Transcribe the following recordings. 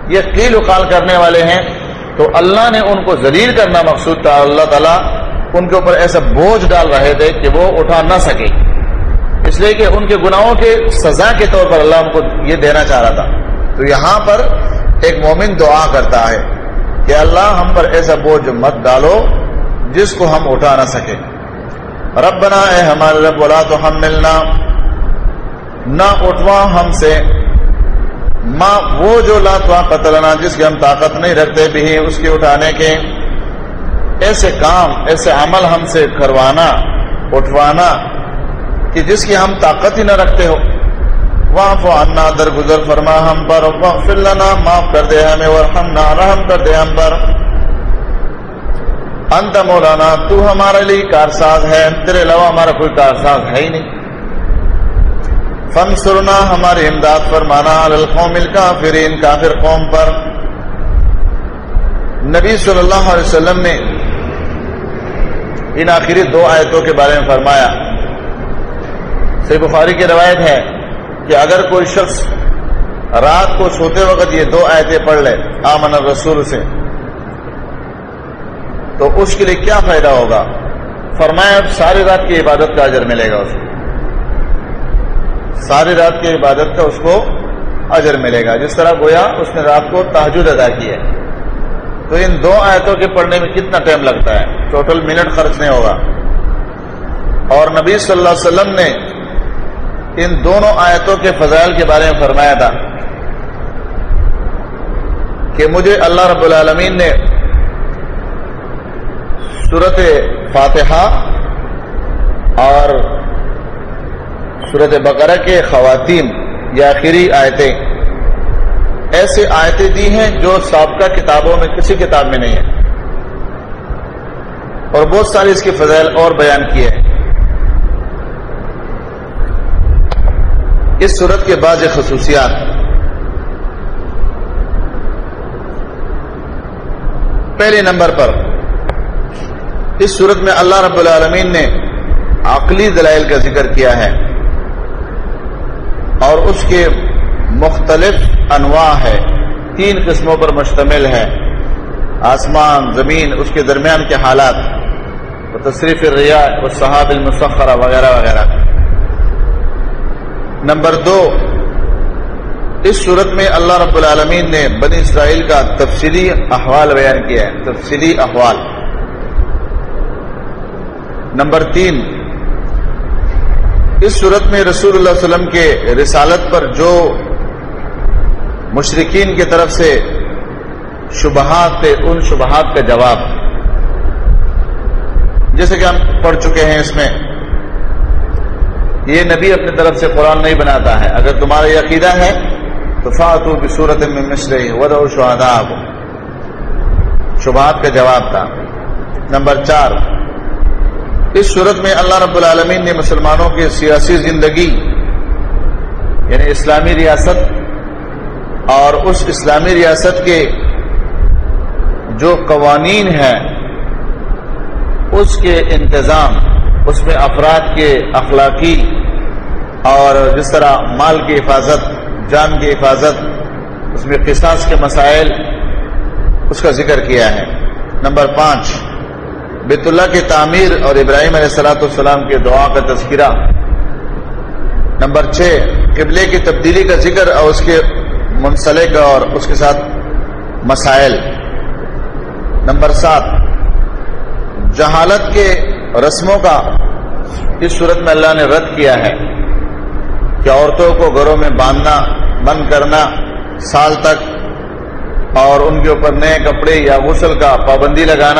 یہ قیل و قال کرنے والے ہیں، تو اللہ نے ان کو ذلیل کرنا مقصود تھا. اللہ تعالیٰ ان کے اوپر ایسا بوجھ ڈال رہے تھے کہ وہ اٹھا نہ سکے، اس لیے کہ ان کے گناہوں کے سزا کے طور پر اللہ ان کو یہ دینا چاہ رہا تھا. تو یہاں پر ایک مومن دعا کرتا ہے کہ اللہ ہم پر ایسا بوجھ مت ڈالو جس کو ہم اٹھا نہ سکے. ربنا اے ہمارے رب ولا تحملنا، نہ اٹھوا ہم سے، ما وہ جو لا طاقت لنا جس کی ہم طاقت نہیں رکھتے بھی اس کے اٹھانے کے، ایسے کام ایسے عمل ہم سے کروانا اٹھوانا کہ جس کی ہم طاقت ہی نہ رکھتے ہو. واعف عنا، درگزر فرما ہم پر، واغفر لنا، معاف کر دے ہمیں، وارحمنا، رحم کر دے ہم پر. انت مولانا، تو ہمارے لیے کارساز ہے، تیرے علاوہ ہمارا کوئی کارساز ہے ہی نہیں. فانصرنا، ہماری امداد فرمانا، علی القوم الکافرین، کافر قوم پر. نبی صلی اللہ علیہ وسلم نے ان آخری 2 آیتوں کے بارے میں فرمایا. صحیح بخاری کی روایت ہے کہ اگر کوئی شخص رات کو سوتے وقت یہ 2 آیتیں پڑھ لے آمن الرسول سے، تو اس کے لیے کیا فائدہ ہوگا؟ فرمایا ساری رات کی عبادت کا اجر ملے گا، اس کو ساری رات کی عبادت کا اس کو اجر ملے گا، جس طرح گویا اس نے رات کو تہجد ادا کی ہے. تو ان 2 آیتوں کے پڑھنے میں کتنا ٹائم لگتا ہے؟ ٹوٹل منٹ خرچ نہیں ہوگا. اور نبی صلی اللہ علیہ وسلم نے ان دونوں آیتوں کے فضائل کے بارے میں فرمایا تھا کہ مجھے اللہ رب العالمین نے سورۃ فاتحہ اور سورۃ بقرہ کے خواتین یا آخری آیتیں ایسے آیتیں دی ہیں جو سابقہ کتابوں میں کسی کتاب میں نہیں ہے، اور بہت سارے اس کے فضائل اور بیان کیے ہیں. اس سورت کے بعض خصوصیات: پہلے نمبر پر اس سورت میں اللہ رب العالمین نے عقلی دلائل کا ذکر کیا ہے، اور اس کے مختلف انواع ہے، 3 قسموں پر مشتمل ہے: آسمان، زمین، اس کے درمیان کے حالات، تصریف الریاح والسحاب المسخرہ وغیرہ وغیرہ. نمبر 2، اس صورت میں اللہ رب العالمین نے بنی اسرائیل کا تفصیلی احوال بیان کیا ہے، تفصیلی احوال. نمبر 3، اس صورت میں رسول اللہ صلی اللہ علیہ وسلم کے رسالت پر جو مشرکین کی طرف سے شبہات تھے، ان شبہات کا جواب، جیسے کہ ہم پڑھ چکے ہیں. اس میں یہ نبی اپنی طرف سے قرآن نہیں بناتا ہے، اگر تمہارا یہ عقیدہ ہے تو فاتوا بسورۃ من مثلہ وادعوا شہداءکم، شبہات کا جواب تھا. نمبر 4، اس صورت میں اللہ رب العالمین نے مسلمانوں کی سیاسی زندگی یعنی اسلامی ریاست اور اس اسلامی ریاست کے جو قوانین ہیں اس کے انتظام، اس میں افراد کے اخلاقی اور جس طرح مال کی حفاظت، جان کی حفاظت، اس میں قصاص کے مسائل، اس کا ذکر کیا ہے. نمبر 5، بیت اللہ کی تعمیر اور ابراہیم علیہ الصلوۃ والسلام کے دعا کا تذکرہ. نمبر 6، قبلے کی تبدیلی کا ذکر اور اس کے منسلک اور اس کے ساتھ مسائل. نمبر 7، جہالت کے رسموں کا اس صورت میں اللہ نے رد کیا ہے کہ عورتوں کو گھروں میں باندھنا، بند کرنا سال تک، اور ان کے اوپر نئے کپڑے یا غسل کا پابندی لگانا،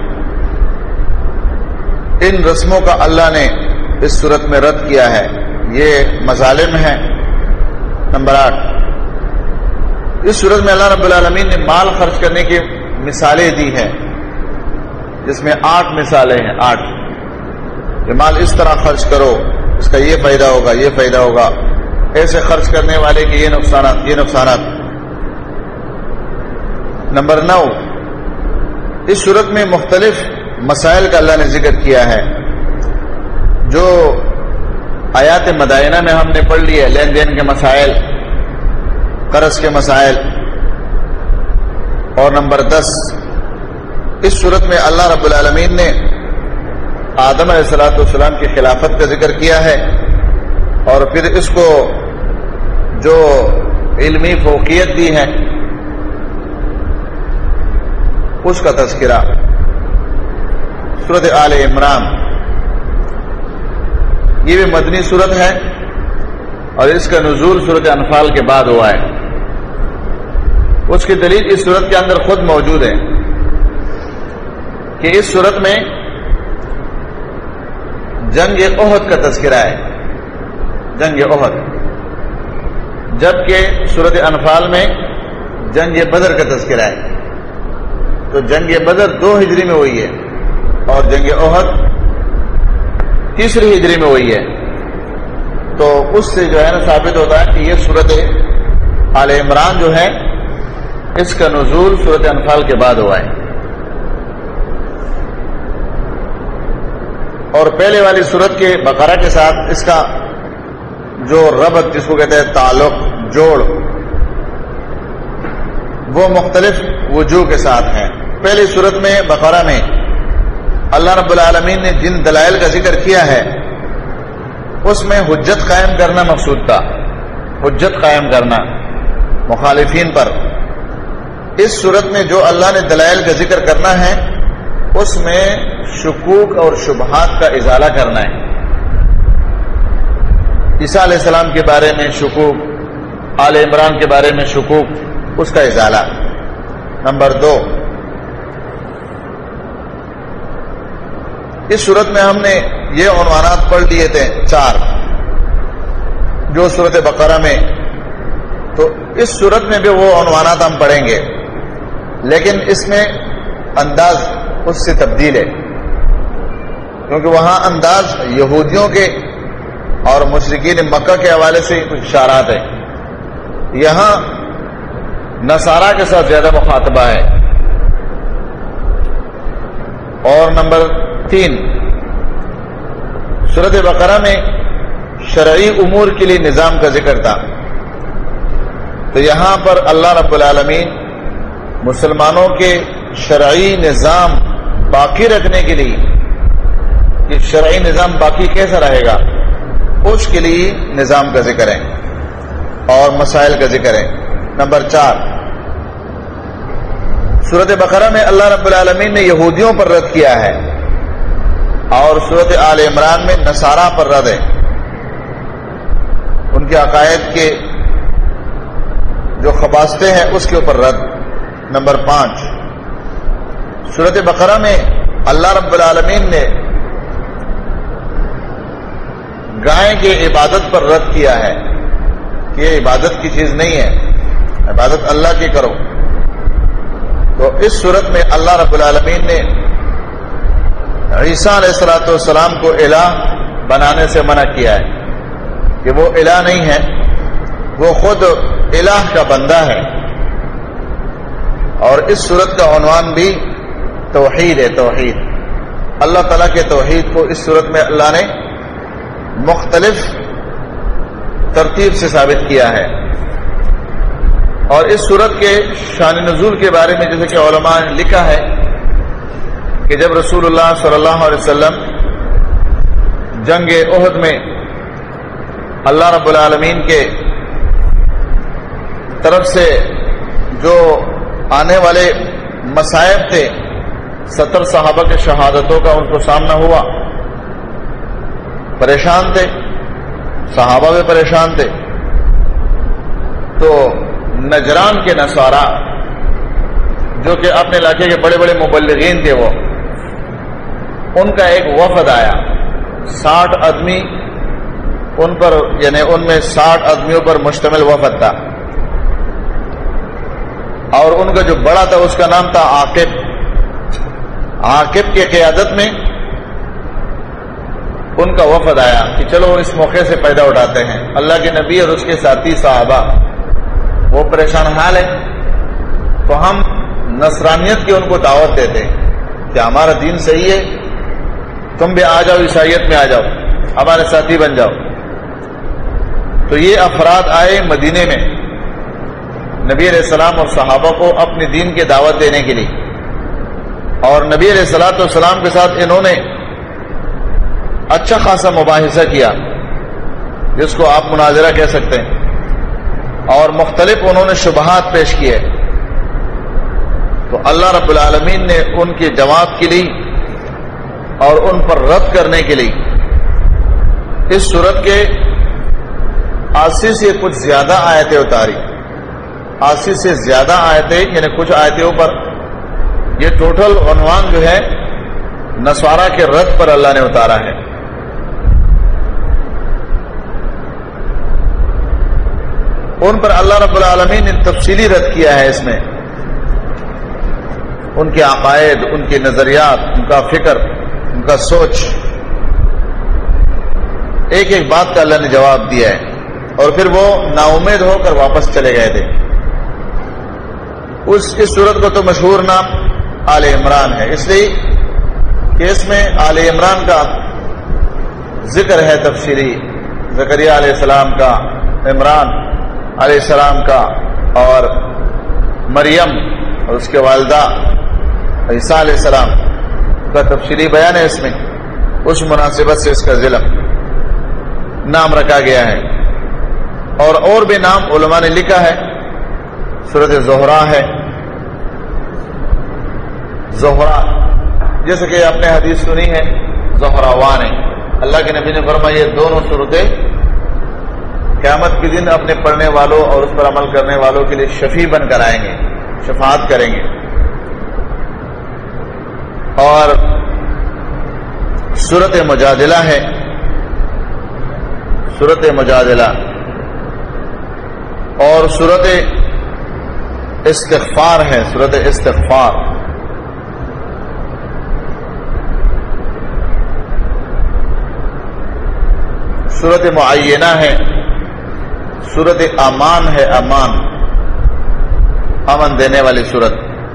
ان رسموں کا اللہ نے اس صورت میں رد کیا ہے، یہ مظالم ہیں. نمبر 8، اس صورت میں اللہ رب العالمین نے مال خرچ کرنے کی مثالیں دی ہیں، جس میں 8 مثالیں ہیں. 8 کہ مال اس طرح خرچ کرو، اس کا یہ فائدہ ہوگا، یہ فائدہ ہوگا، ایسے خرچ کرنے والے کے یہ نقصانات، یہ نقصانات. نمبر 9، اس صورت میں مختلف مسائل کا اللہ نے ذکر کیا ہے جو آیات مدائنہ میں ہم نے پڑھ لی ہے، لین دین کے مسائل، قرض کے مسائل، اور نمبر 10، اس صورت میں اللہ رب العالمین نے آدم علیہ السلام کی خلافت کا ذکر کیا ہے، اور پھر اس کو جو علمی فوقیت دی ہے اس کا تذکرہ۔ سورۃ آل عمران یہ بھی مدنی سورت ہے، اور اس کا نزول سورۃ انفال کے بعد ہوا ہے۔ اس کی دلیل اس سورت کے اندر خود موجود ہے کہ اس سورت میں جنگ احد کا تذکرہ ہے، جنگ احد، جبکہ سورۃ انفال میں جنگ بدر کا تذکرہ ہے۔ تو جنگ بدر 2 ہجری میں ہوئی ہے، اور جنگ احد 3 ہجری میں ہوئی ہے۔ تو اس سے جو ہے نا ثابت ہوتا ہے کہ یہ سورۃ آل عمران جو ہے اس کا نزول سورۃ انفال کے بعد ہوا ہے۔ اور پہلے والی سورت کے بقرہ کے ساتھ اس کا جو ربط، جس کو کہتے ہیں تعلق، جوڑ، وہ مختلف وجوہ کے ساتھ ہیں۔ پہلی سورت میں بقرہ میں اللہ رب العالمین نے جن دلائل کا ذکر کیا ہے اس میں حجت قائم کرنا مقصود تھا، حجت قائم کرنا مخالفین پر۔ اس صورت میں جو اللہ نے دلائل کا ذکر کرنا ہے اس میں شکوک اور شبہات کا ازالہ کرنا ہے۔ عیسیٰ علیہ السلام کے بارے میں شکوک، آل عمران کے بارے میں شکوک، اس کا ازالہ۔ نمبر 2، اس صورت میں ہم نے یہ عنوانات پڑھ لیے تھے 4 جو سورۃ بقرہ میں، تو اس صورت میں بھی وہ عنوانات ہم پڑھیں گے، لیکن اس میں انداز اس سے تبدیل ہے، کیونکہ وہاں انداز یہودیوں کے اور مشرکین مکہ کے حوالے سے کچھ اشارات ہیں، یہاں نصارہ کے ساتھ زیادہ مخاطبہ ہے۔ اور نمبر 3، سورۃ بقرہ میں شرعی امور کے لیے نظام کا ذکر تھا، تو یہاں پر اللہ رب العالمین مسلمانوں کے شرعی نظام باقی رکھنے کے لیے، کہ شرعی نظام باقی کیسا رہے گا، اس کے لیے نظام کا ذکر ہے اور مسائل کا ذکر ہے۔ نمبر 4، سورۃ بقرہ میں اللہ رب العالمین نے یہودیوں پر رد کیا ہے، اور سورۃ آل عمران میں نصارہ پر رد ہے، ان کے عقائد کے جو خباستیں ہیں اس کے اوپر رد۔ نمبر 5، سورۃ بقرہ میں اللہ رب العالمین نے گائے کی عبادت پر رد کیا ہے کہ یہ عبادت کی چیز نہیں ہے، عبادت اللہ کی کرو۔ تو اس صورت میں اللہ رب العالمین نے عیسیٰ علیہ السلام کو الہ بنانے سے منع کیا ہے کہ وہ الہ نہیں ہے، وہ خود الہ کا بندہ ہے۔ اور اس صورت کا عنوان بھی توحید ہے، توحید، اللہ تعالیٰ کے توحید کو اس صورت میں اللہ نے مختلف ترتیب سے ثابت کیا ہے۔ اور اس صورت کے شان نزول کے بارے میں جیسے کہ علماء نے لکھا ہے کہ جب رسول اللہ صلی اللہ علیہ وسلم جنگ احد میں اللہ رب العالمین کے طرف سے جو آنے والے مصائب تھے، 70 صحابہ کے شہادتوں کا ان کو سامنا ہوا، پریشان تھے، صحابہ بھی پریشان تھے، تو نجران کے نصارہ جو کہ اپنے علاقے کے بڑے بڑے مبلغین تھے، وہ ان کا ایک وفد آیا، 60 آدمی ان پر، یعنی ان میں 60 آدمیوں پر مشتمل وفد تھا، اور ان کا جو بڑا تھا اس کا نام تھا عاقب۔ عاقب کی قیادت میں ان کا وفد آیا کہ چلو اس موقع سے فائدہ اٹھاتے ہیں، اللہ کے نبی اور اس کے ساتھی صحابہ وہ پریشان حال ہے، تو ہم نصرانیت کی ان کو دعوت دیتے ہیں کہ ہمارا دین صحیح ہے، تم بھی آ جاؤ، عیسائیت میں آ جاؤ، ہمارے ساتھی بن جاؤ۔ تو یہ افراد آئے مدینے میں، نبی علیہ السلام اور صحابہ کو اپنی دین کی دعوت دینے کے لیے، اور نبی علیہ الصلوۃ والسلام کے ساتھ انہوں نے اچھا خاصا مباحثہ کیا، جس کو آپ مناظرہ کہہ سکتے ہیں، اور مختلف انہوں نے شبہات پیش کیے، تو اللہ رب العالمین نے ان کے جواب کے لیے اور ان پر رد کرنے کے لیے اس سورت کے 80 سے کچھ زیادہ آیتیں اتاری، 80 سے زیادہ آیتیں، یعنی کچھ آیتوں پر یہ ٹوٹل عنوان جو ہے نصارہ کے رد پر اللہ نے اتارا ہے۔ ان پر اللہ رب العالمین نے تفصیلی رد کیا ہے، اس میں ان کے عقائد، ان کے نظریات، ان کا فکر، ان کا سوچ، ایک ایک بات کا اللہ نے جواب دیا ہے، اور پھر وہ نا امید ہو کر واپس چلے گئے تھے۔ اس سورت کو تو مشہور نام آل عمران ہے، اس لیے کہ اس میں آل عمران کا ذکر ہے تفصیلی، زکریا علیہ السلام کا، عمران علیہ السلام کا، اور مریم اور اس کے والدہ عیسیٰ علیہ السلام کا تفصیلی بیان ہے۔ اس میں اس مناسبت سے اس کا ضلع نام رکھا گیا ہے، اور بھی نام علماء نے لکھا ہے۔ سورۃ زہرا ہے، زہرا جیسے کہ آپ نے حدیث سنی ہے، زہراوان ہے۔ اللہ کے نبی نے فرمایا یہ دونوں سورتیں قیامت کے دن اپنے پڑھنے والوں اور اس پر عمل کرنے والوں کے لیے شفیع بن کر آئیں گے، شفاعت کریں گے۔ اور سورۃ مجادلہ ہے، سورۃ مجادلہ، اور سورۃ استغفار ہے، سورۃ استغفار۔ سورۃ معینہ ہے، سورۃ امان ہے، امان، امن دینے والی سورت،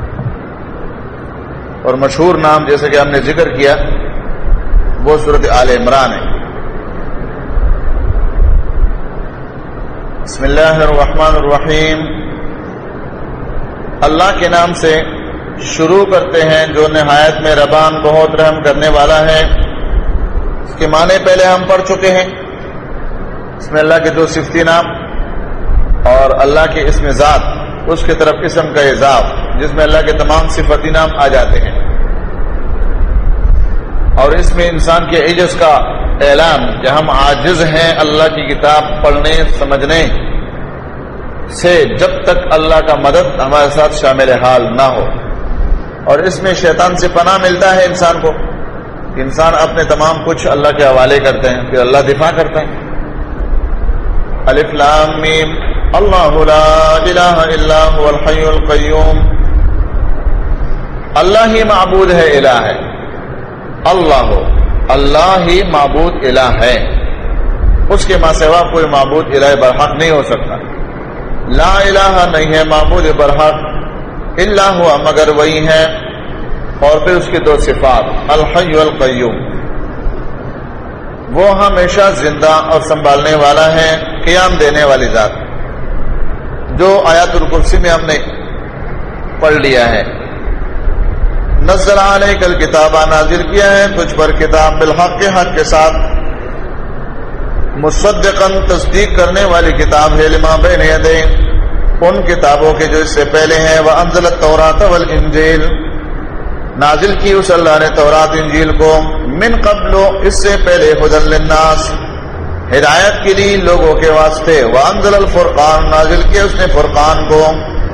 اور مشہور نام جیسے کہ ہم نے ذکر کیا وہ سورۃ آل عمران ہے۔ بسم اللہ الرحمن الرحیم، اللہ کے نام سے شروع کرتے ہیں جو نہایت مہربان بہت رحم کرنے والا ہے۔ اس کے معنی پہلے ہم پڑھ چکے ہیں۔ اس میں اللہ کے دو صفتی نام اور اللہ کے اسم ذات، اس کی طرف اسم کا اضاف جس میں اللہ کے تمام صفتی نام آ جاتے ہیں، اور اس میں انسان کے عجز کا اعلان کہ ہم عاجز ہیں اللہ کی کتاب پڑھنے سمجھنے سے جب تک اللہ کا مدد ہمارے ساتھ شامل حال نہ ہو، اور اس میں شیطان سے پناہ ملتا ہے انسان کو، انسان اپنے تمام کچھ اللہ کے حوالے کرتے ہیں، پھر اللہ دفاع کرتا ہے۔ الف لام میم اللہ لا الہ الا هو الحی القیوم، اللہ ہی معبود ہے، الہ ہے، اللہ ہی معبود الہ ہے، اس کے ماں سوا کوئی معبود الہ برحق نہیں ہو سکتا۔ لا الہ نہیں ہے معبود برحق الا ہوا مگر وہی ہے، اور پھر اس کی دو صفات، الحی القیوم، وہ ہمیشہ زندہ اور سنبھالنے والا ہے، قیام دینے والی ذات، جو آیات الکرسی میں ہم نے پڑھ لیا ہے۔ نزل علیک الکتاب، نازل کیا ہے تجھ پر کتاب، بالحق کے حق کے ساتھ، مصدقاً تصدیق کرنے والی کتاب ہے، لما بین یدیہ، ان کتابوں کے جو اس سے پہلے ہیں، وانزل التوراۃ والانجیل، نازل کی اس اللہ نے تورات انجیل کو، من قبل، اس سے پہلے، ھدی للناس، ہدایت کے لیے لوگوں کے واسطے، وانزل الفرقان، نازل کیا اس نے فرقان کو،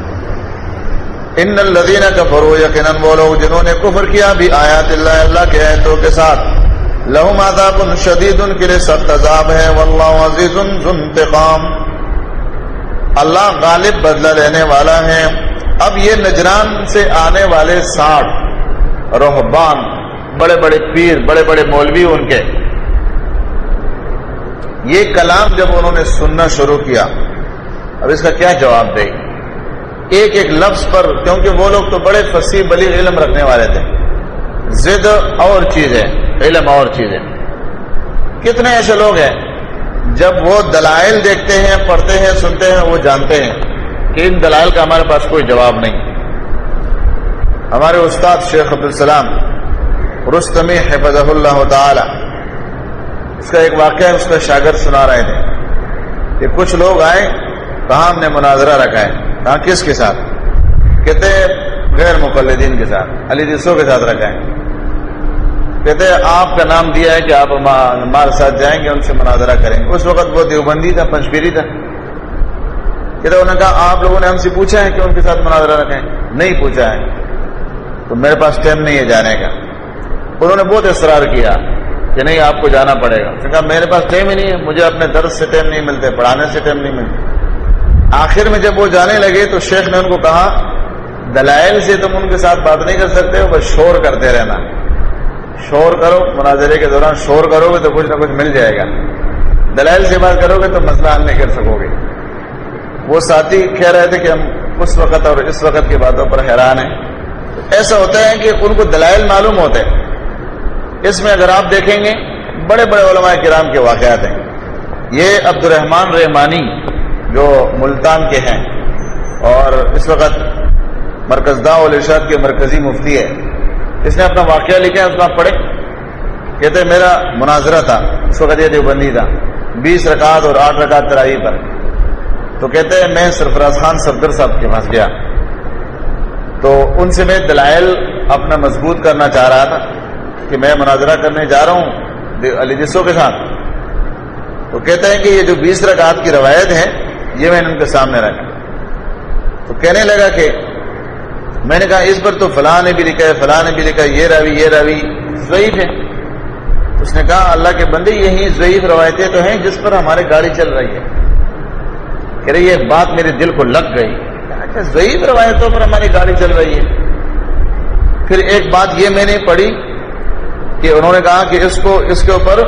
ان الذین کفروا، یقیناً وہ لوگ جنہوں نے کفر کیا بھی آیات اللہ، اللہ کے آیتوں کے ساتھ، لہم عذاب شدید، ان کے لیے سخت عذاب ہے، واللہ عزیز ذو انتقام، اللہ غالب بدلہ لینے والا ہے۔ اب یہ نجران سے آنے والے 60 رہبان، بڑے بڑے پیر، بڑے بڑے مولوی، ان کے یہ کلام جب انہوں نے سننا شروع کیا، اب اس کا کیا جواب دے، ایک ایک لفظ پر، کیونکہ وہ لوگ تو بڑے فصیح بلیغ علم رکھنے والے تھے، ضد اور چیز ہے، علم اور چیز ہے۔ کتنے ایسے لوگ ہیں جب وہ دلائل دیکھتے ہیں، پڑھتے ہیں، سنتے ہیں، وہ جانتے ہیں کہ ان دلائل کا ہمارے پاس کوئی جواب نہیں. ہمارے استاد شیخ عبدالسلام رستمی حفظہ اللہ تعالی، اس کا ایک واقعہ اس کا شاگرد سنا رہے تھے کہ کچھ لوگ آئے، کہاں ہم نے مناظرہ رکھا ہے، کہاں کس کے ساتھ؟ کہتے غیر مقلدین کے ساتھ، علی دیسو کے ساتھ رکھا ہے. کہتے آپ کا نام دیا ہے کہ آپ ہمارے ساتھ جائیں گے، ان سے مناظرہ کریں گے. اس وقت وہ دیوبندی تھا، پنجپیری تھا. کہتے انہوں نے کہا آپ لوگوں نے ہم سے پوچھا ہے کہ ان کے ساتھ مناظرہ رکھیں؟ نہیں پوچھا ہے. تو میرے پاس ٹائم نہیں ہے جانے کا. انہوں نے بہت اصرار کیا کہ نہیں آپ کو جانا پڑے گا. اس نے کہا میرے پاس ٹائم ہی نہیں ہے، مجھے اپنے درس سے ٹائم نہیں ملتے، پڑھانے سے ٹائم نہیں ملتے. آخر میں جب وہ جانے لگے تو شیخ نے ان کو کہا دلائل سے تم ان کے ساتھ بات نہیں کر سکتے ہو، بس شور کرتے رہنا. شور کرو، مناظرے کے دوران شور کرو گے تو کچھ نہ کچھ مل جائے گا. دلائل سے بات کرو گے تو مسئلہ حل نہیں کر سکو گے. وہ ساتھی کہہ رہے تھے کہ ہم اس وقت اور اس وقت کی باتوں پر حیران ہیں. ایسا ہوتا ہے کہ ان کو دلائل معلوم ہوتے ہیں. اس میں اگر آپ دیکھیں گے بڑے بڑے علماء کرام کے واقعات ہیں. یہ عبد الرحمن رحمانی جو ملتان کے ہیں اور اس وقت مرکز دعوۃ والارشاد کے مرکزی مفتی ہے، اس نے اپنا واقعہ لکھا ہے، اس کو آپ پڑھیں. کہتے میرا مناظرہ تھا، اس وقت یہ دیوبندی تھا، 20 رکعت اور 8 رکعت تراویح پر. تو کہتے ہیں میں سرفراز خان صفدر صاحب کے پاس گیا تو ان سے میں دلائل اپنا مضبوط کرنا چاہ رہا تھا کہ میں مناظرہ کرنے جا رہا ہوں علی جسو کے ساتھ. تو کہتے ہیں کہ یہ جو 20 رکعت کی روایت ہے یہ میں نے ان کے سامنے رکھا. تو کہنے لگا کہ میں نے کہا اس پر تو فلاں نے بھی لکھا ہے، فلاں نے بھی لکھا ہے، یہ راوی ضعیف ہے. اس نے کہا اللہ کے بندے یہی ضعیف روایتیں تو ہیں جس پر ہماری گاڑی چل رہی ہے. کہہ رہے یہ بات میرے دل کو لگ گئی، اچھا ضعیف روایتوں پر ہماری گاڑی چل رہی ہے. پھر ایک بات یہ میں نے پڑھی کہ انہوں نے کہا کہ اس کے اوپر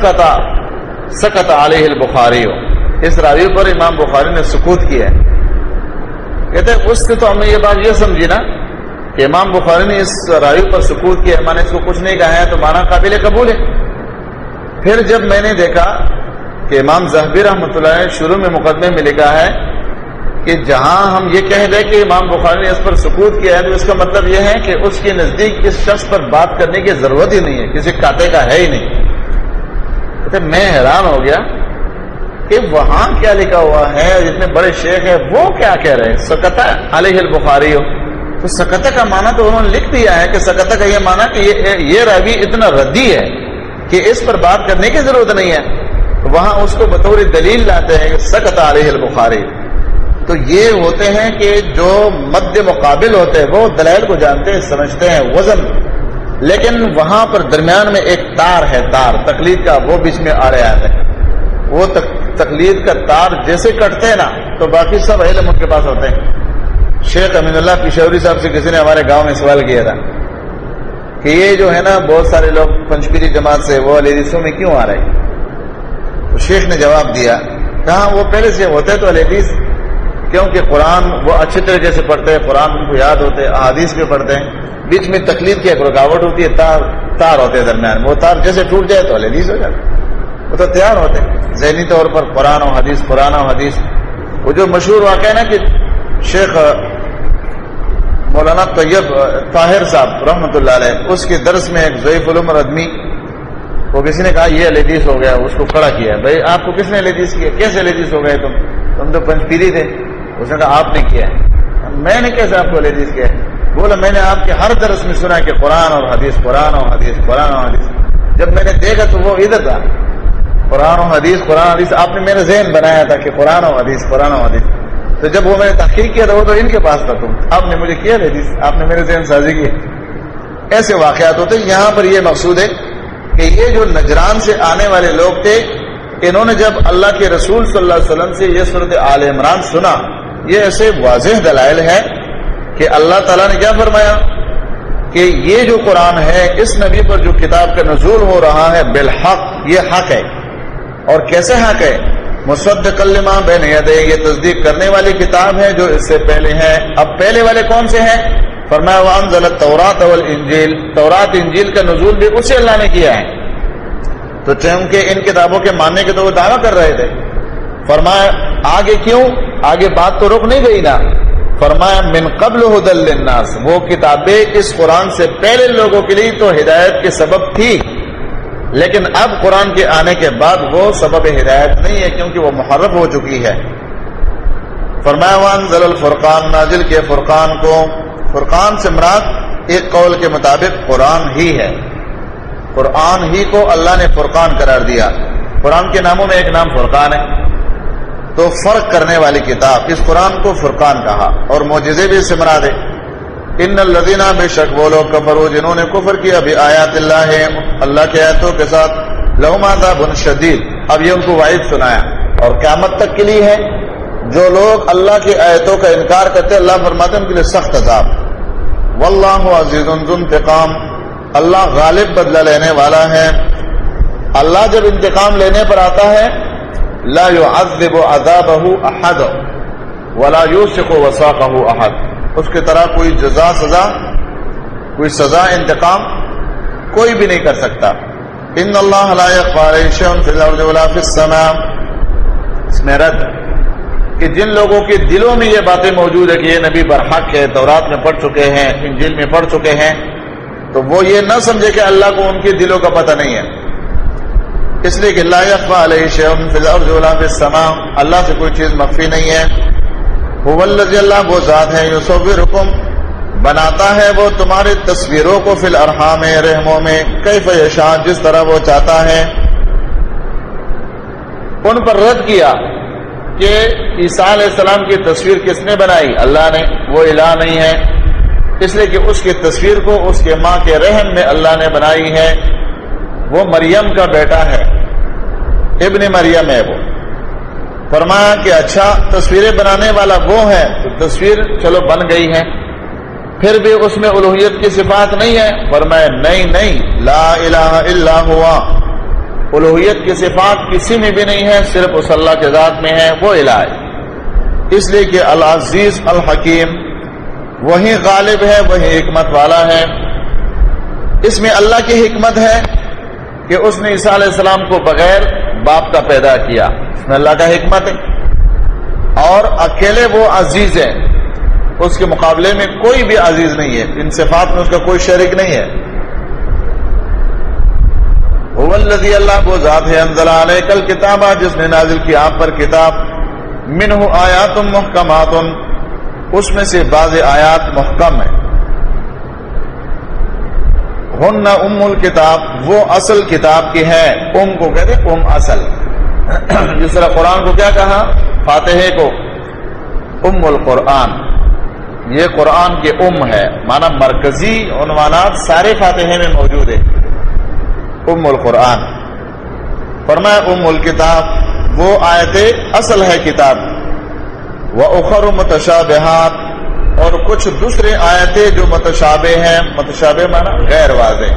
سکت علیہ البخاری ہو، اس راوی پر امام بخاری نے سکوت کیا ہے. کہتے ہیں اس سے تو ہم نے یہ بات یہ سمجھی نا کہ امام بخاری نے اس راوی پر سکوت کیا، میں نے اس کو کچھ نہیں کہا ہے تو مانا قابل قبول ہے. پھر جب میں نے دیکھا کہ امام ذہبی رحمۃ اللہ نے شروع میں مقدمے میں لکھا ہے کہ جہاں ہم یہ کہہ دیں کہ امام بخاری نے اس پر سکوت کیا ہے تو اس کا مطلب یہ ہے کہ اس کے نزدیک اس شخص پر بات کرنے کی ضرورت ہی نہیں ہے، کسی کاتے کا ہے ہی نہیں. کہتے میں حیران ہو گیا کہ وہاں کیا لکھا ہوا ہے، جتنے بڑے شیخ ہیں وہ کیا کہہ رہے ہیں سکتہ علیہ البخاری ہو. تو سکتہ کا معنی تو انہوں نے لکھ دیا ہے کہ سکتہ کا یہ معنی کہ یہ راوی اتنا ردی ہے کہ اس پر بات کرنے کی ضرورت نہیں ہے. تو وہاں اس کو بطور دلیل لاتے ہیں کہ سکتہ علیہ البخاری. تو یہ ہوتے ہیں کہ جو مد مقابل ہوتے ہیں وہ دلائل کو جانتے ہیں، سمجھتے ہیں وزن، لیکن وہاں پر درمیان میں ایک تار ہے، تار تقلید کا، وہ بیچ میں آ رہا ہے. وہ تقلید کا تار جیسے کٹتے ہیں نا تو باقی سب علم ان کے پاس ہوتے ہیں. شیخ امین اللہ پشاوری صاحب سے کسی نے ہمارے گاؤں میں سوال کیا تھا کہ یہ جو ہے نا بہت سارے لوگ پنجپیری جماعت سے وہ حدیثوں میں کیوں آ رہے ہیں؟ تو شیخ نے جواب دیا، کہاں وہ پہلے سے ہوتے تو حدیث، کیونکہ قرآن وہ اچھے طریقے سے پڑھتے ہیں، قرآن ان کو یاد ہوتے ہیں، احادیث بھی پڑھتے ہیں. بیچ میں تقلید کی ایک رکاوٹ ہوتی ہے، تار ہوتے ہیں درمیان، وہ تار جیسے ٹوٹ جائے تو حدیث ہو جاتا، وہ تو تیار ہوتے ہیں ذہنی طور پر قرآن و حدیث، قرآن و حدیث. وہ جو مشہور واقعہ ہے نا کہ شیخ مولانا طیب طاہر صاحب رحمۃ اللہ علیہ، اس کے درس میں ایک ضعیف العمر آدمی وہ کسی نے کہا یہ حدیث ہو گیا، اس کو کھڑا کیا، بھائی آپ کو کس نے حدیث کیا، کیسے حدیث ہو گئے تم تو پنجپیری تھے. اس نے کہا آپ نے کیا ہے. میں نے کیسے آپ کو حدیث کیا ہے؟ بولا میں نے آپ کے ہر درس میں سنا کہ قرآن اور حدیث، قرآن اور حدیث، قرآن اور حدیث. جب میں نے دیکھا تو وہ ادھر تھا، قرآن و حدیث، قرآن حدیث. آپ نے میرا ذہن بنایا تھا کہ قرآن و حدیث، قرآن و حدیث. تو جب وہ میں نے تحقیق کیا تھا وہ تو ان کے پاس تھا، تم آپ نے مجھے کیا حدیث، آپ نے میرے ذہن سازی کی. ایسے واقعات ہوتے. یہاں پر یہ مقصود ہے کہ یہ جو نجران سے آنے والے لوگ تھے، انہوں نے جب اللہ کے رسول صلی اللہ علیہ وسلم سے یہ سورۃ آل عمران سنا، یہ ایسے واضح دلائل ہے کہ اللہ تعالیٰ نے کیا فرمایا کہ یہ جو قرآن ہے اس نبی پر جو کتاب کا نزول ہو رہا ہے بالحق، یہ حق ہے. اور کیسے حق ہے؟ مصدقا لما بین یدیہ، یہ تصدیق کرنے والی کتاب ہے جو اس سے پہلے ہے. اب پہلے والے کون سے ہیں؟ فرمایا وانزل التوراۃ والانجیل، تورات انجیل کا نزول بھی اسی اللہ نے کیا ہے. تو چونکہ ان کتابوں کے ماننے کے تو وہ دعویٰ کر رہے تھے، فرمایا آگے کیوں؟ آگے بات تو رک نہیں گئی نا. فرمایا من قبل ھدی للناس، وہ کتابیں اس قرآن سے پہلے لوگوں کے لیے تو ہدایت کے سبب تھی، لیکن اب قرآن کے آنے کے بعد وہ سبب ہدایت نہیں ہے کیونکہ وہ محرف ہو چکی ہے. فرمایا وانزل الفرقان، نازل کیا فرقان کو. فرقان سے مراد ایک قول کے مطابق قرآن ہی ہے. قرآن ہی کو اللہ نے فرقان قرار دیا. قرآن کے ناموں میں ایک نام فرقان ہے، تو فرق کرنے والی کتاب، اس قرآن کو فرقان کہا. اور معجزے بھی اس سے مراد ہے. ان الذین، بے شک وہ لوگ کفروا جنہوں نے کفر کیا بآیات اللہ، اللہ کے آیتوں کے ساتھ، لہم عذاب شدید. اب یہ ان کو وعید سنایا اور قیامت تک کے لیے ہے. جو لوگ اللہ کی آیتوں کا انکار کرتے اللہ فرماتے ہیں ان کے لیے سخت عذاب. واللہ عزیز ذو انتقام، اللہ غالب بدلہ لینے والا ہے. اللہ جب انتقام لینے پر آتا ہے لا يعذب عذابه احد ولا يوثق وثاقه احد، اس کی طرح کوئی جزا سزا، کوئی سزا انتقام کوئی بھی نہیں کر سکتا. ان اللہ لا يخفى عليه شيء في الارض ولا في السماء. اس میں رد کہ جن لوگوں کے دلوں میں یہ باتیں موجود ہے کہ یہ نبی برحق ہے، تورات میں پڑھ چکے ہیں، انجیل میں پڑھ چکے ہیں، تو وہ یہ نہ سمجھے کہ اللہ کو ان کے دلوں کا پتہ نہیں ہے. اس لیے کہ لا يخفى عليه شيء في الارض ولا في السماء، اللہ سے کوئی چیز مخفی نہیں ہے. هو الذي، اللہ وہ ذات ہے، يصوركم، بناتا ہے وہ تمہاری تصویروں کو، فی الارحام، رحموں میں، کیف یشاء، جس طرح وہ چاہتا ہے. ان پر رد کیا کہ عیسیٰ علیہ السلام کی تصویر کس نے بنائی؟ اللہ نے. وہ الہ نہیں ہے، اس لیے کہ اس کی تصویر کو اس کے ماں کے رحم میں اللہ نے بنائی ہے. وہ مریم کا بیٹا ہے، ابن مریم ہے وہ. فرمایا کہ اچھا تصویریں بنانے والا وہ ہے، تو تصویر چلو بن گئی ہے، پھر بھی اس میں الوہیت کی صفات نہیں ہے. فرمایا نہیں، لا الہ الا ہوا، الوہیت کی صفات کسی میں بھی نہیں ہے، صرف اس اللہ کے ذات میں ہے، وہ الہ ہے. اس لیے کہ العزیز الحکیم، وہی غالب ہے، وہی حکمت والا ہے. اس میں اللہ کی حکمت ہے کہ اس نے عیسیٰ علیہ السلام کو بغیر باپ کا پیدا کیا، اس میں اللہ کا حکمت ہے. اور اکیلے وہ عزیز ہے، اس کے مقابلے میں کوئی بھی عزیز نہیں ہے، ان صفات میں اس کا کوئی شریک نہیں ہے. هو الذی، اللہ وہ ذات ہے، انزل علیک الکتاب، جس نے نازل کیا آپ پر کتاب، منہ آیات محکمات، اس میں سے بعض آیات محکم ہیں. ہن ام الکتاب، وہ اصل کتاب کی ہے. ام کو کہتے ام اصل. جس طرح قرآن کو کیا کہا؟ فاتحے کو ام القرآن، یہ قرآن کی ام ہے، مانا مرکزی عنوانات سارے فاتحے میں موجود ہے. ام القرآن. فرمایا ام الکتاب، وہ آیتیں اصل ہے کتاب. وَأُخَرُ مُتَشَابِهَاتٌ، اور کچھ دوسرے آیتیں جو متشابہ ہیں، متشابہ مانا غیر واضح.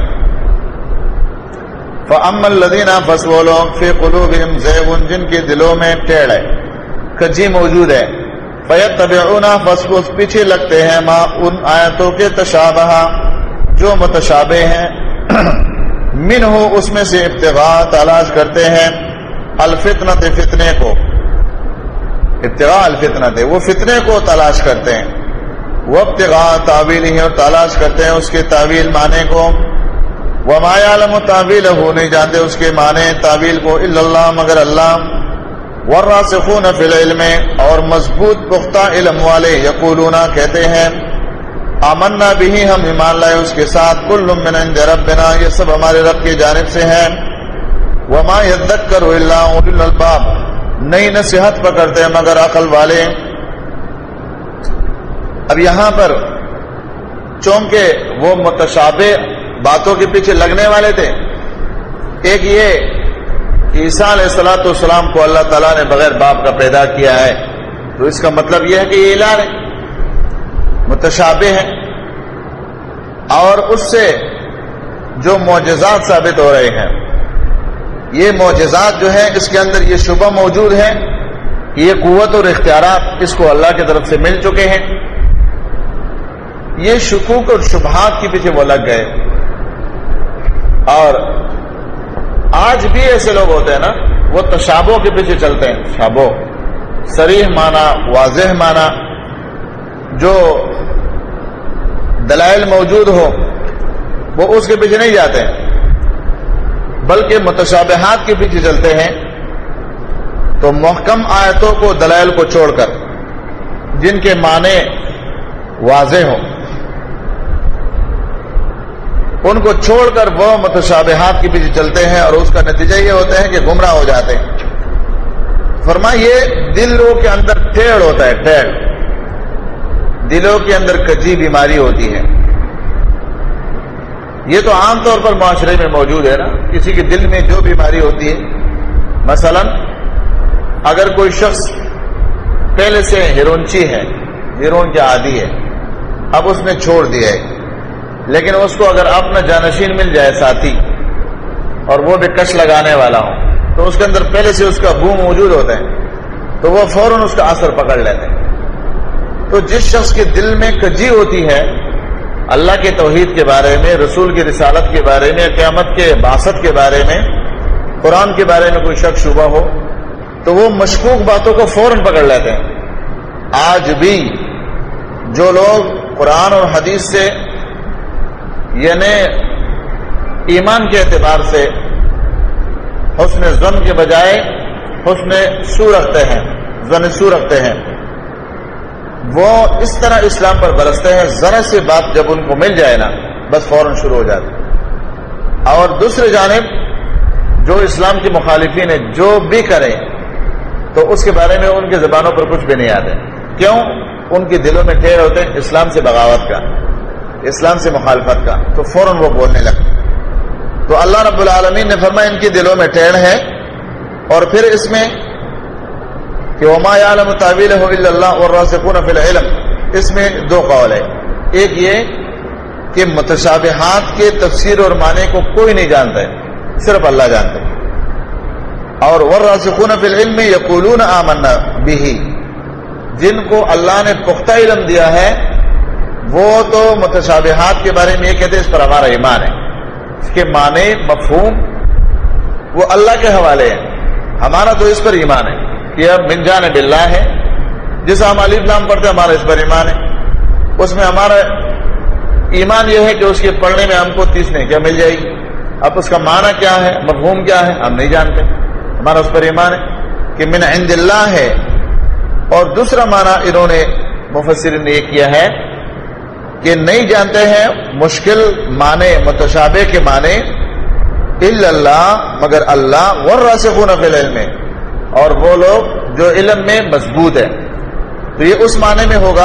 فَأَمَّا الَّذِينَ، بس وہ لوگ، فِي قُلُوبِهِمْ زَيْغٌ، جن کے دلوں میں ٹیڑھ ہے، کجی موجود ہے، فَيَتَّبِعُونَ، بس وہ پیچھے لگتے ہیں، ما، ان آیتوں کے، تشابہ، جو متشابہ ہیں، منہ، اس میں سے، ابتغاء، تلاش کرتے ہیں، الفتنہ، فتنے کو، ابتغاء الفتنہ، وہ فتنے کو تلاش کرتے ہیں. وہ ابتغاء تعویلہ، اور تلاش کرتے ہیں اس کے تعویل معنی کو. وما یعلم تعویلہ، نہیں جانتے اس کے معنی تعویل کو، الا اللہ، مگر اللہ. والراسخون فی العلم، اور مضبوط پختہ علم والے، یقولون، کہتے ہیں، آمنا بہ، ہم ایمان لائے اس کے ساتھ، کل من عند ربنا، یہ سب ہمارے رب کی جانب سے ہے. وما یذکر الا اولو الالباب، نئی نصیحت پکڑتے ہیں مگر عقل والے. اب یہاں پر چونکہ وہ متشابہ باتوں کے پیچھے لگنے والے تھے، ایک یہ کہ عیسیٰ علیہ السلام کو اللہ تعالیٰ نے بغیر باپ کا پیدا کیا ہے، تو اس کا مطلب یہ ہے کہ یہ الہ ہے، متشابہ ہے. اور اس سے جو معجزات ثابت ہو رہے ہیں، یہ معجزات جو ہیں، اس کے اندر یہ شبہ موجود ہے کہ یہ قوت اور اختیارات اس کو اللہ کی طرف سے مل چکے ہیں. یہ شکوک اور شبہات کے پیچھے وہ لگ گئے. اور آج بھی ایسے لوگ ہوتے ہیں نا، وہ تشابہ کے پیچھے چلتے ہیں. شابہ صریح معنی، واضح معنی، جو دلائل موجود ہو وہ اس کے پیچھے نہیں جاتے ہیں، بلکہ متشابہات کے پیچھے چلتے ہیں۔ تو محکم آیتوں کو، دلائل کو چھوڑ کر، جن کے معنی واضح ہوں، ان کو چھوڑ کر وہ متشابہات کے پیچھے چلتے ہیں، اور اس کا نتیجہ یہ ہوتا ہے کہ گمراہ ہو جاتے ہیں۔ فرمایا یہ دلوں کے اندر ٹیڑھ ہوتا ہے، ٹیڑھ، دلوں کے اندر کجی بیماری ہوتی ہے۔ یہ تو عام طور پر معاشرے میں موجود ہے نا، کسی کے دل میں جو بیماری ہوتی ہے، مثلا اگر کوئی شخص پہلے سے ہیرونچی ہے، ہیرون کا عادی ہے، اب اس نے چھوڑ دیا ہے، لیکن اس کو اگر اپنا جانشین مل جائے ساتھی، اور وہ بھی کش لگانے والا ہو، تو اس کے اندر پہلے سے اس کا بو موجود ہوتا ہے، تو وہ فوراً اس کا اثر پکڑ لیتے ہیں۔ تو جس شخص کے دل میں کجی ہوتی ہے اللہ کے توحید کے بارے میں، رسول کی رسالت کے بارے میں، قیامت کے بعثت کے بارے میں، قرآن کے بارے میں کوئی شک شبہ ہو، تو وہ مشکوک باتوں کو فوراً پکڑ لیتے ہیں۔ آج بھی جو لوگ قرآن اور حدیث سے، یعنی ایمان کے اعتبار سے حسن ظن کے بجائے حسن سو رکھتے ہیں، ظن سو رکھتے ہیں، وہ اس طرح اسلام پر برستے ہیں، ذرا سی بات جب ان کو مل جائے نا بس فوراً شروع ہو جاتے۔ اور دوسری جانب جو اسلام کے مخالفین ہیں، جو بھی کریں تو اس کے بارے میں ان کی زبانوں پر کچھ بھی نہیں آتے۔ کیوں؟ ان کے دلوں میں ٹھہر ہوتے ہیں اسلام سے بغاوت کا، اسلام سے مخالفت کا، تو فوراً وہ بولنے لگتے۔ تو اللہ رب العالمین نے فرمایا ان کے دلوں میں ٹھہر ہے، اور پھر اس میں کہ وما یعلم تاویلہ الا اللہ والراسخون فی العلم، اس میں دو قول ہے۔ ایک یہ کہ متشابہات کے تفسیر اور معنی کو کوئی نہیں جانتا ہے، صرف اللہ جانتا ہے، اور والراسخون فی العلم یقولون آمنا بہ، جن کو اللہ نے پختہ علم دیا ہے وہ تو متشابہات کے بارے میں یہ کہتے ہیں اس پر ہمارا ایمان ہے، اس کے معنی مفہوم وہ اللہ کے حوالے ہیں، ہمارا تو اس پر ایمان ہے کہ اب من جانب اللہ ہے، جس ہم الف لام پڑھتے ہیں ہمارا اس پر ایمان ہے، اس میں ہمارا ایمان یہ ہے کہ اس کے پڑھنے میں ہم کو 30 نے کیا مل جائے گی، اب اس کا معنی کیا ہے، مفہوم کیا ہے، ہم نہیں جانتے، ہمارا اس پر ایمان ہے کہ من عند اللہ ہے۔ اور دوسرا معنی انہوں نے مفسرین نے یہ کیا ہے کہ نہیں جانتے ہیں مشکل معنی، متشابہ کے معنی، الا اللہ، مگر اللہ، والراسخون فی العلم، اور وہ لوگ جو علم میں مضبوط ہیں۔ تو یہ اس معنی میں ہوگا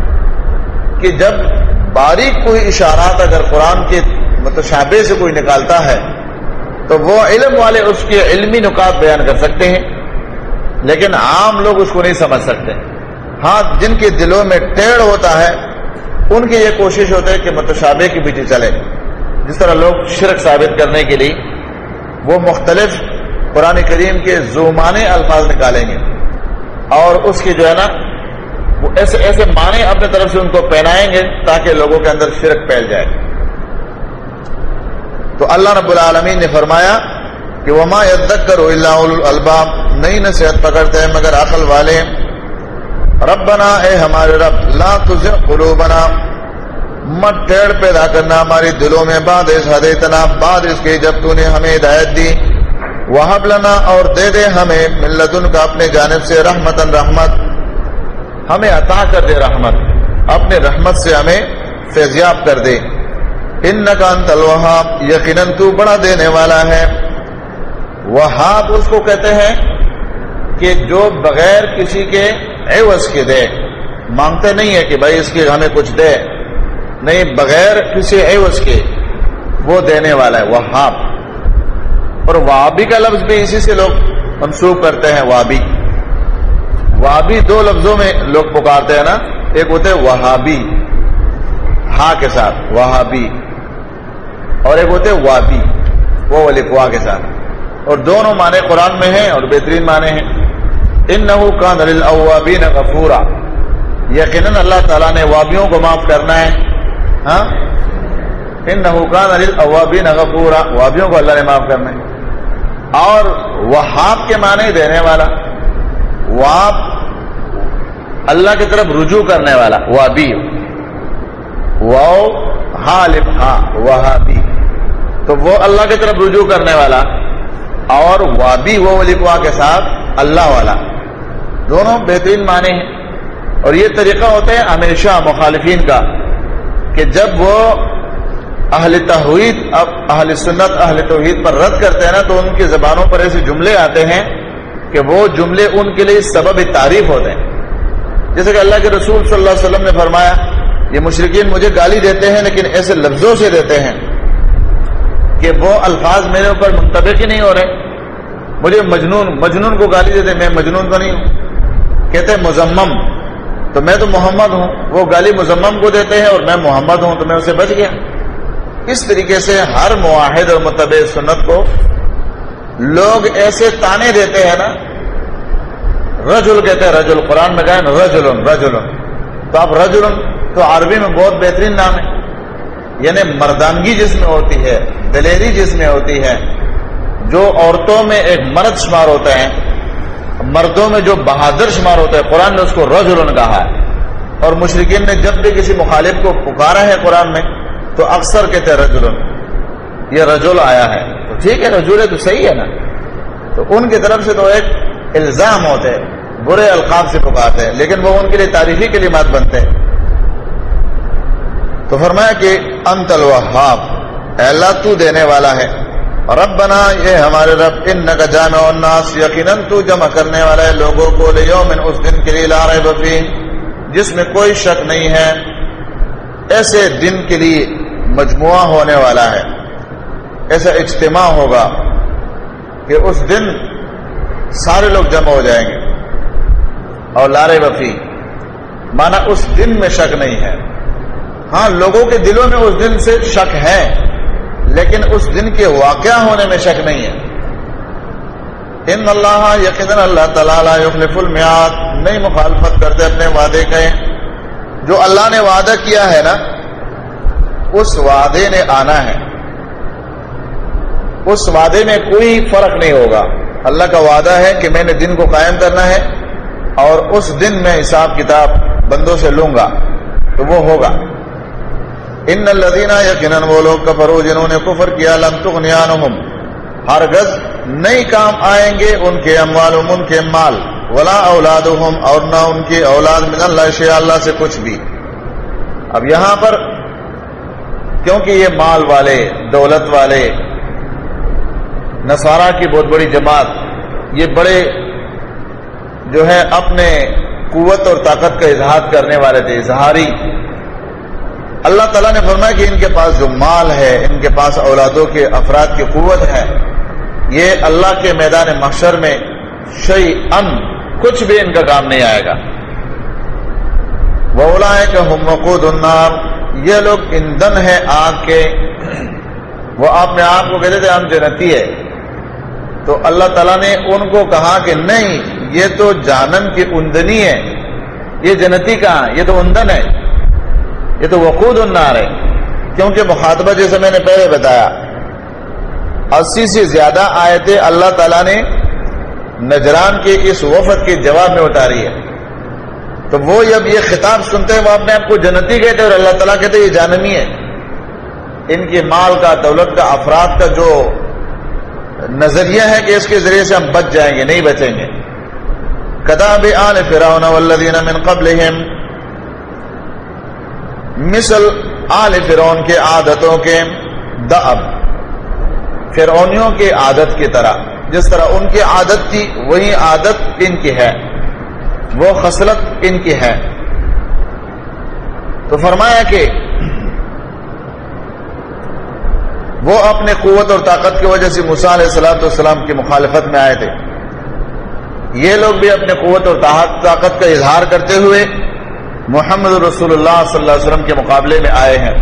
کہ جب باریک کوئی اشارات اگر قرآن کے متشابہ سے کوئی نکالتا ہے تو وہ علم والے اس کے علمی نکات بیان کر سکتے ہیں، لیکن عام لوگ اس کو نہیں سمجھ سکتے۔ ہاں جن کے دلوں میں ٹیڑھ ہوتا ہے ان کی یہ کوشش ہوتا ہے کہ متشابہ کے پیچھے چلے، جس طرح لوگ شرک ثابت کرنے کے لیے وہ مختلف قرآن کریم کے زومانے الفاظ نکالیں گے، اور اس کے جو ہے نا وہ ایسے ایسے معنی اپنے طرف سے ان کو پہنائیں گے تاکہ لوگوں کے اندر شرک پھیل جائے۔ تو اللہ رب العالمین نے فرمایا کہ وما یذکر الا اولو الالباب، نئی نصیحت پکڑتے ہیں مگر عقل والے۔ ربنا، اے ہمارے رب، لا تزغ قلوبنا، مت ٹیڑھ پیدا کرنا ہماری دلوں میں، بعد از ہدیتنا، بعد اس کے جب تو نے ہمیں ہدایت دی، وہب لنا، اور دے دے ہمیں، من لدنک، اپنے جانب سے، رحمتن، رحمت، ہمیں عطا کر دے رحمت، اپنے رحمت سے ہمیں فیضیاب کر دے، انک انت الوہاب، یقیناً تو بڑا دینے والا ہے۔ وہاب اس کو کہتے ہیں کہ جو بغیر کسی کے عوض کے دے، مانگتے نہیں ہے کہ بھائی اس کے ہمیں کچھ دے، نہیں، بغیر کسی عوض کے وہ دینے والا ہے، وہاب۔ اور وہابی کا لفظ بھی اسی سے لوگ منسوب کرتے ہیں، وہابی۔ وہابی دو لفظوں میں لوگ پکارتے ہیں نا، ایک ہوتے ہیں وہابی ہاں کے ساتھ وہابی، اور ایک ہوتے ہیں وابی وہ والے قوا کے ساتھ، اور دونوں معنی قرآن میں ہیں اور بہترین معنی ہیں۔ انہ کان للاوابین غفورا، یقیناً اللہ تعالیٰ نے وابیوں کو معاف کرنا ہے، ہاں، انہ کان للاوابین غفورا، وابیوں کو اللہ نے معاف کرنا ہے۔ اور وہاب کے معنی دینے والا، واب اللہ کی طرف رجوع کرنے والا، وابی، واو ہا الف ہا وہابی، تو وہ اللہ کی طرف رجوع کرنے والا، اور وابی وہ الف کے ساتھ اللہ والا، دونوں بہترین معنی ہیں۔ اور یہ طریقہ ہوتا ہے ہمیشہ مخالفین کا کہ جب وہ اہل توحید، اہل سنت، اہل توحید پر رد کرتے ہیں نا، تو ان کی زبانوں پر ایسے جملے آتے ہیں کہ وہ جملے ان کے لیے سبب تعریف ہوتے ہیں۔ جیسے کہ اللہ کے رسول صلی اللہ علیہ وسلم نے فرمایا، یہ مشرکین مجھے گالی دیتے ہیں لیکن ایسے لفظوں سے دیتے ہیں کہ وہ الفاظ میرے اوپر منطبق ہی نہیں ہو رہے۔ مجھے مجنون کو گالی دیتے، میں مجنون تو نہیں ہوں، کہتے ہیں مزمم، تو میں تو محمد ہوں، وہ گالی مزمم کو دیتے ہیں اور میں محمد ہوں، تو میں اسے بچ گیا۔ اس طریقے سے ہر موحد اور متبع سنت کو لوگ ایسے تانے دیتے ہیں نا، رجل کہتے ہیں، رجل قرآن میں کہیں رجل، تو اب رجل تو عربی میں بہت بہترین نام ہے، یعنی مردانگی جس میں ہوتی ہے، دلیری جس میں ہوتی ہے، جو عورتوں میں ایک مرد شمار ہوتا ہے، مردوں میں جو بہادر شمار ہوتا ہے، قرآن نے اس کو رجل کہا ہے۔ اور مشرکین نے جب بھی کسی مخالف کو پکارا ہے قرآن میں تو اکثر کہتے ہیں رجل، یہ رجل آیا ہے، تو ٹھیک ہے، رجل ہے تو صحیح ہے نا۔ تو ان کی طرف سے تو ایک الزام ہوتے ہیں، برے القاب سے پکارتے ہیں، لیکن وہ ان کے لیے تعریفی کلمات بنتے ہیں۔ تو فرمایا کہ انت الوہاب، اے اللہ تو دینے والا ہے، ربنا یہ ہمارے رب، انک جامع الناس، یقیناً تو جمع کرنے والا ہے لوگوں کو، لیوم، اس دن کے لیے، لا ریب فیہ، جس میں کوئی شک نہیں ہے، ایسے دن کے لیے مجموعہ ہونے والا ہے، ایسا اجتماع ہوگا کہ اس دن سارے لوگ جمع ہو جائیں گے۔ اور لا ریب فیہ مانا اس دن میں شک نہیں ہے، ہاں لوگوں کے دلوں میں اس دن سے شک ہے، لیکن اس دن کے واقعہ ہونے میں شک نہیں ہے۔ ان اللہ، یقیناً اللہ تعالیٰ، لا یخلف المیعاد، نہیں مخالفت کرتے اپنے وعدے کا، جو اللہ نے وعدہ کیا ہے نا اس وعدے نے آنا ہے، اس وعدے میں کوئی فرق نہیں ہوگا۔ اللہ کا وعدہ ہے کہ میں نے دن کو قائم کرنا ہے اور اس دن میں حساب کتاب بندوں سے لوں گا، تو وہ ہوگا۔ ان الذین، یقیناً وہ لوگ، کفروا، جنہوں نے کفر کیا، لن تغنی عنہم، ہرگز نہیں کام آئیں گے ان کے اموالہم، ان کے مال، ولا اولادہم، اور نہ ان کی اولاد، من اللہ شیئا، اللہ سے کچھ بھی۔ اب یہاں پر کیونکہ یہ مال والے، دولت والے، نصارہ کی بہت بڑی جماعت، یہ بڑے جو ہے اپنے قوت اور طاقت کا اظہار کرنے والے تھے، اظہاری۔ اللہ تعالیٰ نے فرمایا کہ ان کے پاس جو مال ہے، ان کے پاس اولادوں کے افراد کی قوت ہے، یہ اللہ کے میدان محشر میں شیئن، کچھ بھی ان کا کام نہیں آئے گا۔ وَأُولَٰئِكَ هُمْ وَقُودُ النَّارِ، یہ لوگ ایندھن ہے آگ کے۔ وہ اپنے آپ کو کہتے تھے ہم جنتی ہے، تو اللہ تعالیٰ نے ان کو کہا کہ نہیں، یہ تو جہنم کی ایندھنی ہے، یہ جنتی کہاں، یہ تو ایندھن ہے، یہ تو وقود النار ہے۔ کیونکہ مخاطبہ جیسے میں نے پہلے بتایا 80 سے زیادہ آیتیں اللہ تعالیٰ نے نجران کے اس وفد کے جواب میں اتاری ہے، تو وہ جب یہ خطاب سنتے ہیں وہ اپنے آپ کو جنتی کہتے ہیں، اور اللہ تعالیٰ کہتے ہیں یہ جہنمی ہے۔ ان کے مال کا، دولت کا، افراد کا جو نظریہ ہے کہ اس کے ذریعے سے ہم بچ جائیں گے، نہیں بچیں گے۔ کداب آل فرعون والذین من قبلہم، مثل آل فرعون کے عادتوں کے، دعب، فرعونیوں کے عادت کی طرح، جس طرح ان کی عادت تھی وہی عادت ان کی ہے، وہ خصلت ان کی ہے۔ تو فرمایا کہ وہ اپنے قوت اور طاقت کی وجہ سے موسیٰ علیہ السلام کی مخالفت میں آئے تھے، یہ لوگ بھی اپنے قوت اور طاقت کا اظہار کرتے ہوئے محمد رسول اللہ صلی اللہ علیہ وسلم کے مقابلے میں آئے ہیں۔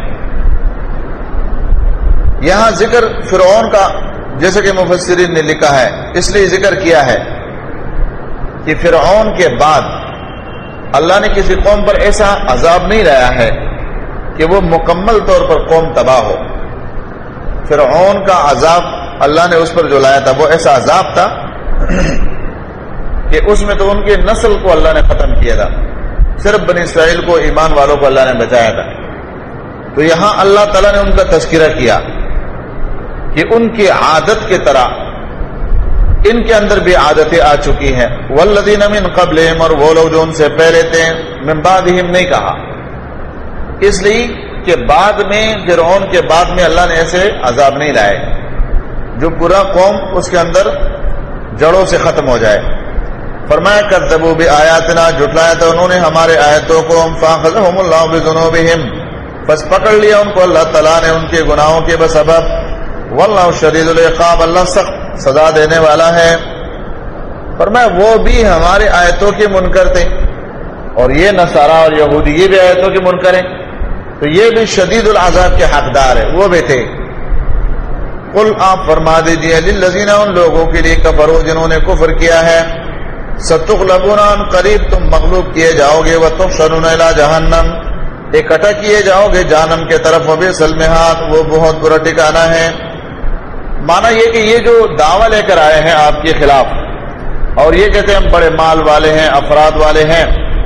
یہاں ذکر فرعون کا جیسے کہ مفسرین نے لکھا ہے اس لیے ذکر کیا ہے کہ فرعون کے بعد اللہ نے کسی قوم پر ایسا عذاب نہیں لایا ہے کہ وہ مکمل طور پر قوم تباہ ہو۔ فرعون کا عذاب اللہ نے اس پر جو لایا تھا وہ ایسا عذاب تھا کہ اس میں تو ان کی نسل کو اللہ نے ختم کیا تھا، صرف بنی اسرائیل کو، ایمان والوں کو اللہ نے بچایا تھا. تو یہاں اللہ تعالیٰ نے ان کا تذکرہ کیا کہ ان کی عادت کی طرح ان کے اندر بھی عادتیں آ چکی ہیں. والذین من قبلہم، اور وہ لوگ جو ان سے پہلے تھے. من بعدہم نہیں کہا اس لیے کہ بعد میں فرعون کے بعد میں اللہ نے ایسے عذاب نہیں لائے جو پورا قوم اس کے اندر جڑوں سے ختم ہو جائے. فرمایا کذبوا بآیاتنا، جھٹلایا تھا انہوں نے ہمارے آیتوں کو. فاخذہم اللہ بذنوبہم، بس پکڑ لیا ان کو اللہ تعالیٰ نے ان کے گناہوں کے بسبب. واللہ شدید العقاب، اللہ سخت سزا دینے والا ہے. فرمایا وہ بھی ہمارے آیتوں کے منکر تھے، اور یہ نصارہ اور یہودی یہ بھی آیتوں کے منکر ہیں، تو یہ بھی شدید العذاب کے حقدار ہے، وہ بھی تھے. قل آپ فرما دیجئے للذین، ان لوگوں کے لیے کفروا جنہوں نے کفر کیا ہے. ستغلبون، ان قریب تم مغلوب کیے جاؤ گے. وتحشرون الی جہنم، اکٹھا کیے جاؤ گے جہنم کے طرف. وبئس المہاد، وہ بہت برا ٹھکانہ ہے. مانا یہ کہ یہ جو دعویٰ لے کر آئے ہیں آپ کے خلاف، اور یہ کہتے ہیں ہم بڑے مال والے ہیں، افراد والے ہیں،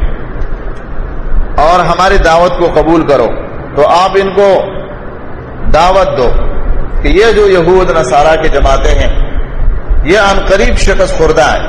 اور ہماری دعوت کو قبول کرو، تو آپ ان کو دعوت دو کہ یہ جو یہود نصارہ کی جماعتیں ہیں یہ عن قریب شکست خوردہ ہے.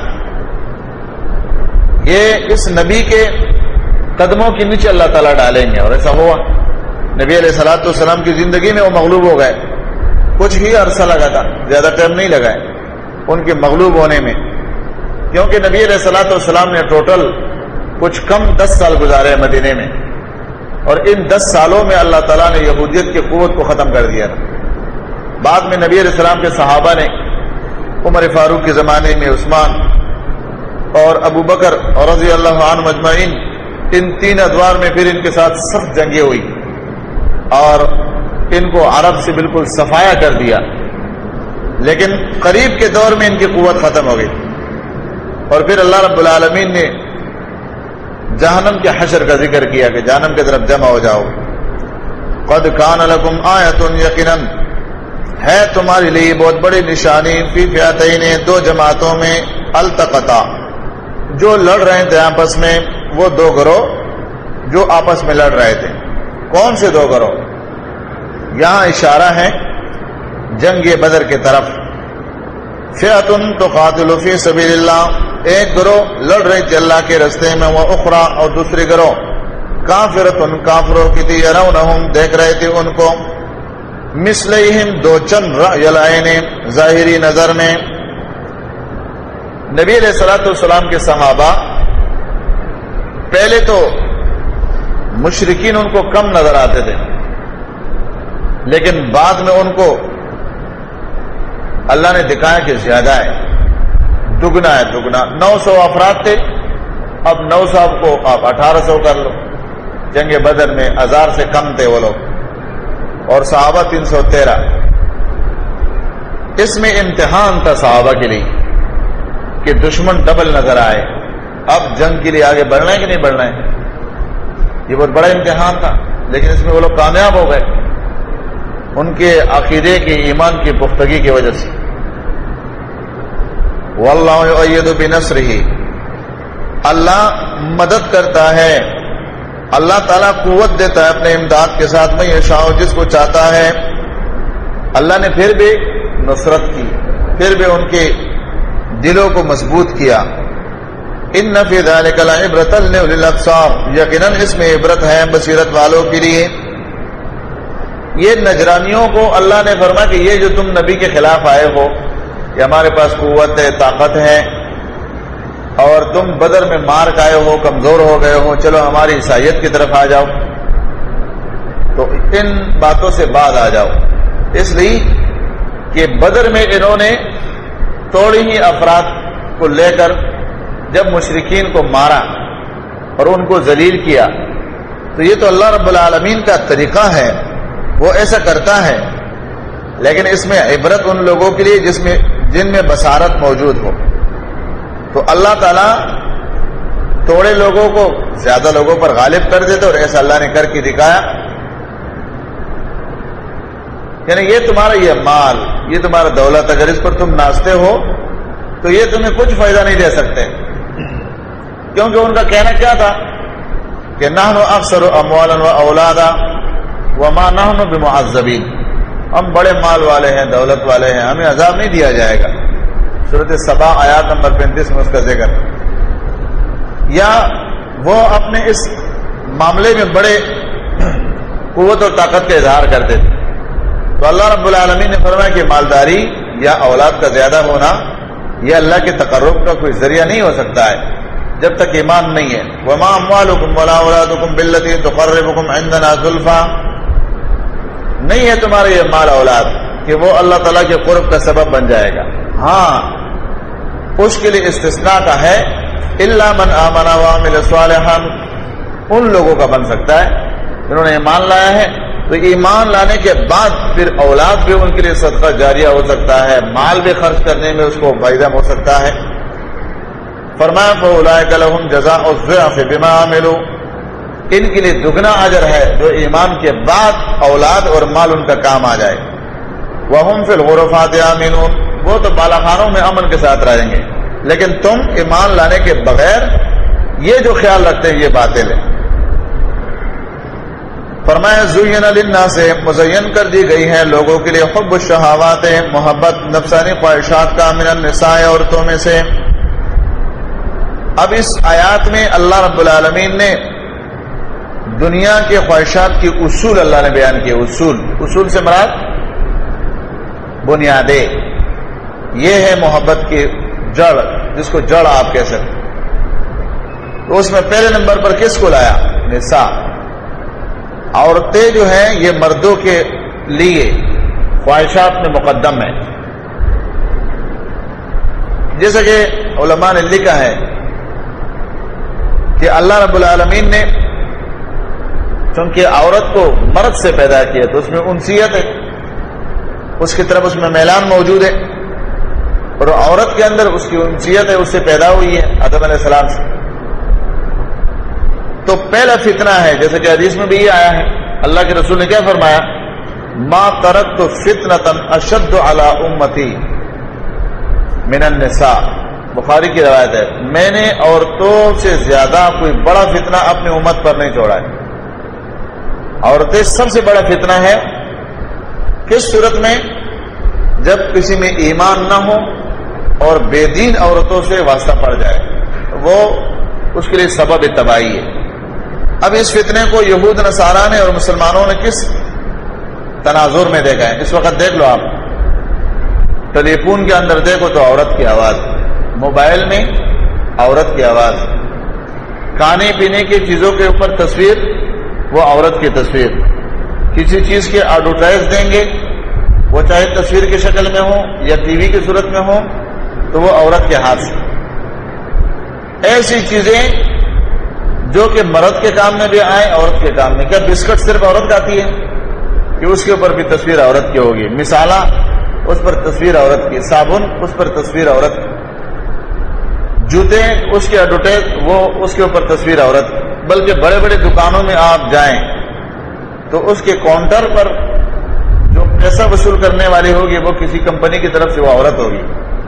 یہ اس نبی کے قدموں کے نیچے اللہ تعالیٰ ڈالیں گے، اور ایسا ہوا. نبی علیہ الصلوۃ والسلام کی زندگی میں وہ مغلوب ہو گئے. کچھ ہی عرصہ لگا تھا، زیادہ ٹائم نہیں لگا ہے ان کے مغلوب ہونے میں، کیونکہ نبی علیہ الصلوۃ والسلام نے ٹوٹل کچھ کم 10 سال گزارے مدینے میں، اور ان 10 سالوں میں اللہ تعالیٰ نے یہودیت کی قوت کو ختم کر دیا تھا. بعد میں نبی علیہ السلام کے صحابہ نے عمر فاروق کے زمانے میں عثمان اور ابو بکر اور رضی اللہ عنہ مجمعین، ان 3 ادوار میں پھر ان کے ساتھ سخت جنگیں ہوئی اور ان کو عرب سے بالکل صفایا کر دیا. لیکن قریب کے دور میں ان کی قوت ختم ہو گئی، اور پھر اللہ رب العالمین نے جہنم کے حشر کا ذکر کیا کہ جہنم کی طرف جمع ہو جاؤ. قد کان لکم آیۃ، یقیناً ہے تمہارے لیے بہت بڑی نشانی. فی فئتین، 2 جماعتوں میں. التقطا، جو لڑ رہے تھے آپس میں، وہ 2 گروہ جو آپس میں لڑ رہے تھے. کون سے 2 گروہ؟ یہاں اشارہ ہے جنگ بدر کے طرف. فئۃ تقاتل فی سبیل اللہ، ایک گروہ لڑ رہے تھے اللہ کے راستے میں. وہ اخرى، اور دوسری گروہ کافرۃ، کافروں کی تھی. یرونہم، دیکھ رہے تھے ان کو. مثلیہم، 2 چند رأی العین، ظاہری نظر میں. نبی علیہ الصلوۃ والسلام کے صحابہ پہلے تو مشرکین ان کو کم نظر آتے تھے، لیکن بعد میں ان کو اللہ نے دکھایا کہ زیادہ ہے، دگنا ہے. 900 افراد تھے، اب 900 کو آپ 1800 کر لو. جنگ بدر میں 1000 سے کم تھے وہ لوگ، اور صحابہ 313. اس میں امتحان تھا صحابہ کے لیے کہ دشمن ڈبل نظر آئے. اب جنگ کے لیے آگے بڑھنا ہے کہ نہیں بڑھنا ہے، یہ بہت بڑا امتحان تھا. لیکن اس میں وہ لوگ کامیاب ہو گئے ان کے عقیدے کی، ایمان کی پختگی کی وجہ سے. واللہ یؤید بنصرہ، اللہ مدد کرتا ہے، اللہ تعالیٰ قوت دیتا ہے اپنے امداد کے ساتھ. میں یشاء، جس کو چاہتا ہے. اللہ نے پھر بھی نصرت کی، پھر بھی ان کے دلوں کو مضبوط کیا. ان فی ذلک لعبرۃ لأولی الابصار، یقیناً اس میں عبرت ہے بصیرت والوں کے لیے. یہ نجرانیوں کو اللہ نے فرمایا کہ یہ جو تم نبی کے خلاف آئے ہو، کہ ہمارے پاس قوت ہے، طاقت ہے، اور تم بدر میں مار کھائے ہو، کمزور ہو گئے ہو، چلو ہماری عیسائیت کی طرف آ جاؤ، تو ان باتوں سے بعد آ جاؤ. اس لیے کہ بدر میں انہوں نے تھوڑی ہی افراد کو لے کر جب مشرکین کو مارا اور ان کو ذلیل کیا، تو یہ تو اللہ رب العالمین کا طریقہ ہے، وہ ایسا کرتا ہے. لیکن اس میں عبرت ان لوگوں کے لیے جن میں بصارت موجود ہو. تو اللہ تعالیٰ تھوڑے لوگوں کو زیادہ لوگوں پر غالب کر دیتے، اور ایسا اللہ نے کر کے دکھایا. یعنی یہ تمہارا یہ مال، یہ تمہارا دولت، اگر اس پر تم ناچتے ہو تو یہ تمہیں کچھ فائدہ نہیں دے سکتے. کیونکہ ان کا کہنا کیا تھا کہ نحن اکثر اموالا و اولادا وما نحن بمعذبین، ہم بڑے مال والے ہیں، دولت والے ہیں، ہمیں عذاب نہیں دیا جائے گا. سورۃ سبا آیات نمبر 35 میں اس کا ذکر. یا وہ اپنے اس معاملے میں بڑے قوت اور طاقت کا اظہار کرتے تھے. تو اللہ رب العالمین نے فرمایا کہ مالداری یا اولاد کا زیادہ ہونا یہ اللہ کے تقرب کا کوئی ذریعہ نہیں ہو سکتا ہے جب تک ایمان نہیں ہے. وما اموالکم ولا اولادکم باللتی تقربکم عندنا زلفا، نہیں ہے تمہارے یہ مال اولاد کہ وہ اللہ تعالیٰ کے قرب کا سبب بن جائے گا. ہاں اس کے لیے استثناء کا ہے، الا من آمن وعمل صالحا، ان لوگوں کا بن سکتا ہے جنہوں نے ایمان لایا ہے. تو ایمان لانے کے بعد پھر اولاد بھی ان کے لیے صدقہ جاریہ ہو سکتا ہے، مال بھی خرچ کرنے میں اس کو فائدہ ہو سکتا ہے. فرمایا فاولئک لهم جزاء الضعف بما عملوا، ان کے لیے دگنا اجر ہے جو ایمان کے بعد اولاد اور مال ان کا کام آ جائے. وهم فی الغرفات آمنون، وہ تو بالاخانوں میں امن کے ساتھ رہیں گے، لیکن تم ایمان لانے کے بغیر یہ جو خیال رکھتے ہیں یہ باطل ہے. فرمایا زین للناس، مزین کر دی گئی ہے لوگوں کے لیے حب الشہوات، محبت نفسانی خواہشات کا، من النساء، عورتوں میں سے. اب اس آیات میں اللہ رب العالمین نے دنیا کے خواہشات کی اصول اللہ نے بیان کیے. اصول سے مراد بنیادیں، یہ ہے محبت کی جڑ، جس کو جڑ آپ کہہ سکتے. تو اس میں پہلے نمبر پر کس کو لایا؟ نساء. عورتیں جو ہیں یہ مردوں کے لیے خواہشات میں مقدم ہے. جیسا کہ علماء نے لکھا ہے کہ اللہ رب العالمین نے چونکہ عورت کو مرد سے پیدا کیا تو اس میں انسیت ہے، اس کی طرف اس میں میلان موجود ہے، اور عورت کے اندر اس کی انسیت ہے، اس سے پیدا ہوئی ہے آدم علیہ السلام سے. تو پہلا فتنہ ہے، جیسے کہ حدیث میں بھی یہ آیا ہے، اللہ کے رسول نے کیا فرمایا؟ ما ترکت فتنة اشد علی امتی من النساء، بخاری کی روایت ہے، میں نے عورتوں سے زیادہ کوئی بڑا فتنہ اپنی امت پر نہیں چھوڑا ہے. عورتیں سب سے بڑا فتنہ ہے. کس صورت میں؟ جب کسی میں ایمان نہ ہو اور بے دین عورتوں سے واسطہ پڑ جائے، وہ اس کے لیے سبب تباہی ہے. اب اس فتنے کو یہود نصارہ نے اور مسلمانوں نے کس تناظر میں دیکھا ہے؟ اس وقت دیکھ لو آپ، ٹیلی فون کے اندر دیکھو تو عورت کی آواز، موبائل میں عورت کی آواز، کھانے پینے کی چیزوں کے اوپر تصویر، وہ عورت کی تصویر. کسی چیز کے ایڈورٹائز دیں گے، وہ چاہے تصویر کی شکل میں ہو یا ٹی وی کی صورت میں ہو، تو وہ عورت کے ہاتھ سے. ایسی چیزیں جو کہ مرد کے کام میں بھی آئے، عورت کے کام میں. کیا بسکٹ صرف عورت کھاتی ہے کہ اس کے اوپر بھی تصویر عورت کی ہوگی؟ مسالہ اس پر تصویر عورت کی، صابن اس پر تصویر عورت کی، جوتے اس کے ایڈورٹائز وہ اس کے اوپر تصویر عورت کی. بلکہ بڑے بڑے دکانوں میں آپ جائیں تو اس کے کاؤنٹر پر جو پیسہ وصول کرنے والی ہوگی وہ کسی کمپنی کی طرف سے وہ عورت ہوگی.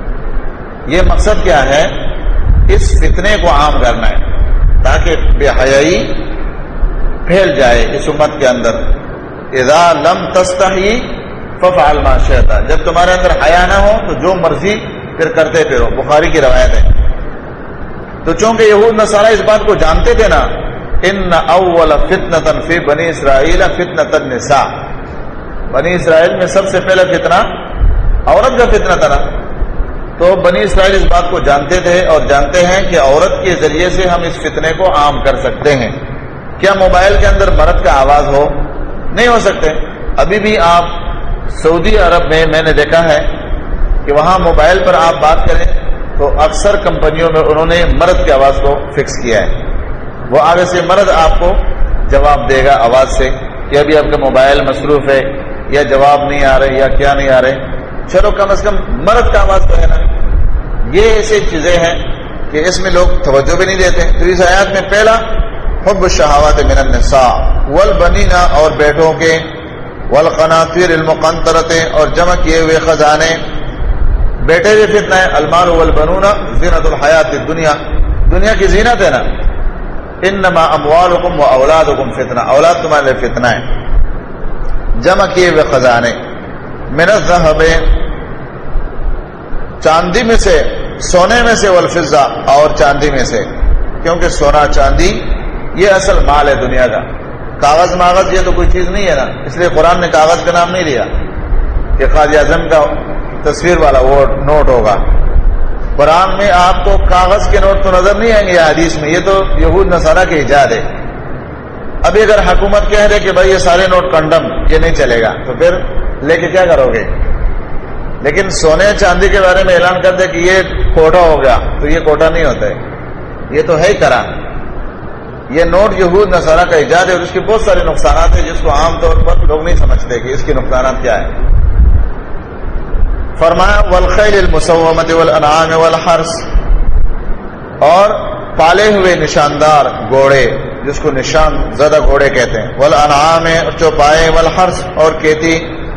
یہ مقصد کیا ہے؟ اس فتنے کو عام کرنا ہے تاکہ بے حیائی پھیل جائے اس امت کے اندر. اذا لم تستحی ففعل ما شئت، جب تمہارے اندر حیا نہ ہو تو جو مرضی پھر کرتے پھرو. بخاری کی روایت ہے. تو چونکہ یہود نصارہ اس بات کو جانتے تھے نا، ان اول فتنۃ فی بنی اسرائیل فتنۃ النساء، بنی اسرائیل میں سب سے پہلا فتنہ عورت کا فتنہ تھا نا. تو بنی اسرائیل اس بات کو جانتے تھے اور جانتے ہیں کہ عورت کے ذریعے سے ہم اس فتنے کو عام کر سکتے ہیں. کیا موبائل کے اندر مرد کا آواز ہو؟ نہیں ہو سکتے. ابھی بھی آپ سعودی عرب میں نے دیکھا ہے کہ وہاں موبائل پر آپ بات کریں تو اکثر کمپنیوں میں انہوں نے مرد کی آواز کو فکس کیا ہے. وہ آگے سے مرد آپ کو جواب دے گا آواز سے کہ ابھی آپ کا موبائل مصروف ہے یا جواب نہیں آ رہے یا کیا نہیں آ رہے. چلو کم از کم مرد کا آواز تو ہے نا. یہ ایسی چیزیں ہیں کہ اس میں لوگ توجہ بھی نہیں دیتے. تو اس آیات میں پہلا حب الشہوات من النساء والبنین، اور بیٹوں کے، والقناطیر المقنطرۃ، اور جمع کیے ہوئے خزانے. بیٹے بھی فتنہ ہے. المال والبنون زینت الحیات الدنیا، دنیا کی زینت ہے نا. انما اموالکم و اولادکم فتنہ، اولاد تمہارے لیے فتنہ ہے. جمع کیے ہوئے خزانے، من الذہب، چاندی میں سے، سونے میں سے، والفضہ، اور چاندی میں سے، کیونکہ سونا چاندی یہ اصل مال ہے دنیا کا. کاغذ ماغذ یہ تو کوئی چیز نہیں ہے نا، اس لیے قرآن نے کاغذ کا نام نہیں لیا کہ قائد اعظم کا تصویر والا وہ نوٹ ہوگا. قرآن میں آپ کو کاغذ کے نوٹ تو نظر نہیں آئیں گے یا حدیث میں، یہ تو یہود نصارہ کی ایجاد ہے. ابھی اگر حکومت کہہ رہے کہ بھائی یہ سارے نوٹ کنڈم، یہ نہیں چلے گا، تو پھر لے کے کیا کرو گے؟ لیکن سونے چاندی کے بارے میں اعلان کر دے کہ یہ کوٹا ہو گیا، تو یہ کوٹا نہیں ہوتا ہے، یہ تو ہے ہی کرا. یہ نوٹ یہود نصارہ کا ایجاد ہے اور اس کے بہت سارے نقصانات ہیں جس کو عام طور پر لوگ نہیں سمجھتے کہ اس کے نقصانات کیا ہے. فرمایا والخیل المسومۃ والانعام والحرث، اور پالے ہوئے نشاندار گھوڑے جس کو نشان زدہ گھوڑے کہتے ہیں، والانعام چوپائے، والحرث اور کھیتی.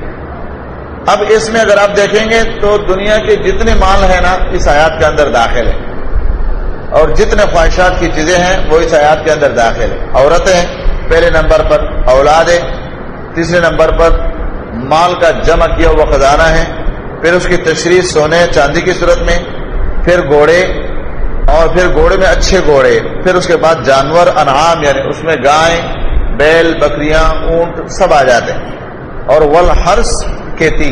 اب اس میں اگر آپ دیکھیں گے تو دنیا کے جتنے مال ہیں نا اس آیات کے اندر داخل ہے، اور جتنے خواہشات کی چیزیں ہیں وہ اس آیات کے اندر داخل ہے. عورتیں پہلے نمبر پر، اولاد ہے تیسرے نمبر پر، مال کا جمع کیا ہوا خزانہ ہے، پھر اس کی تشریح سونے چاندی کی صورت میں، پھر گھوڑے، اور پھر گھوڑے میں اچھے گھوڑے، پھر اس کے بعد جانور انعام یعنی اس میں گائے، بیل، بکریاں، اونٹ سب آ جاتے ہیں، اور والحرث کھیتی.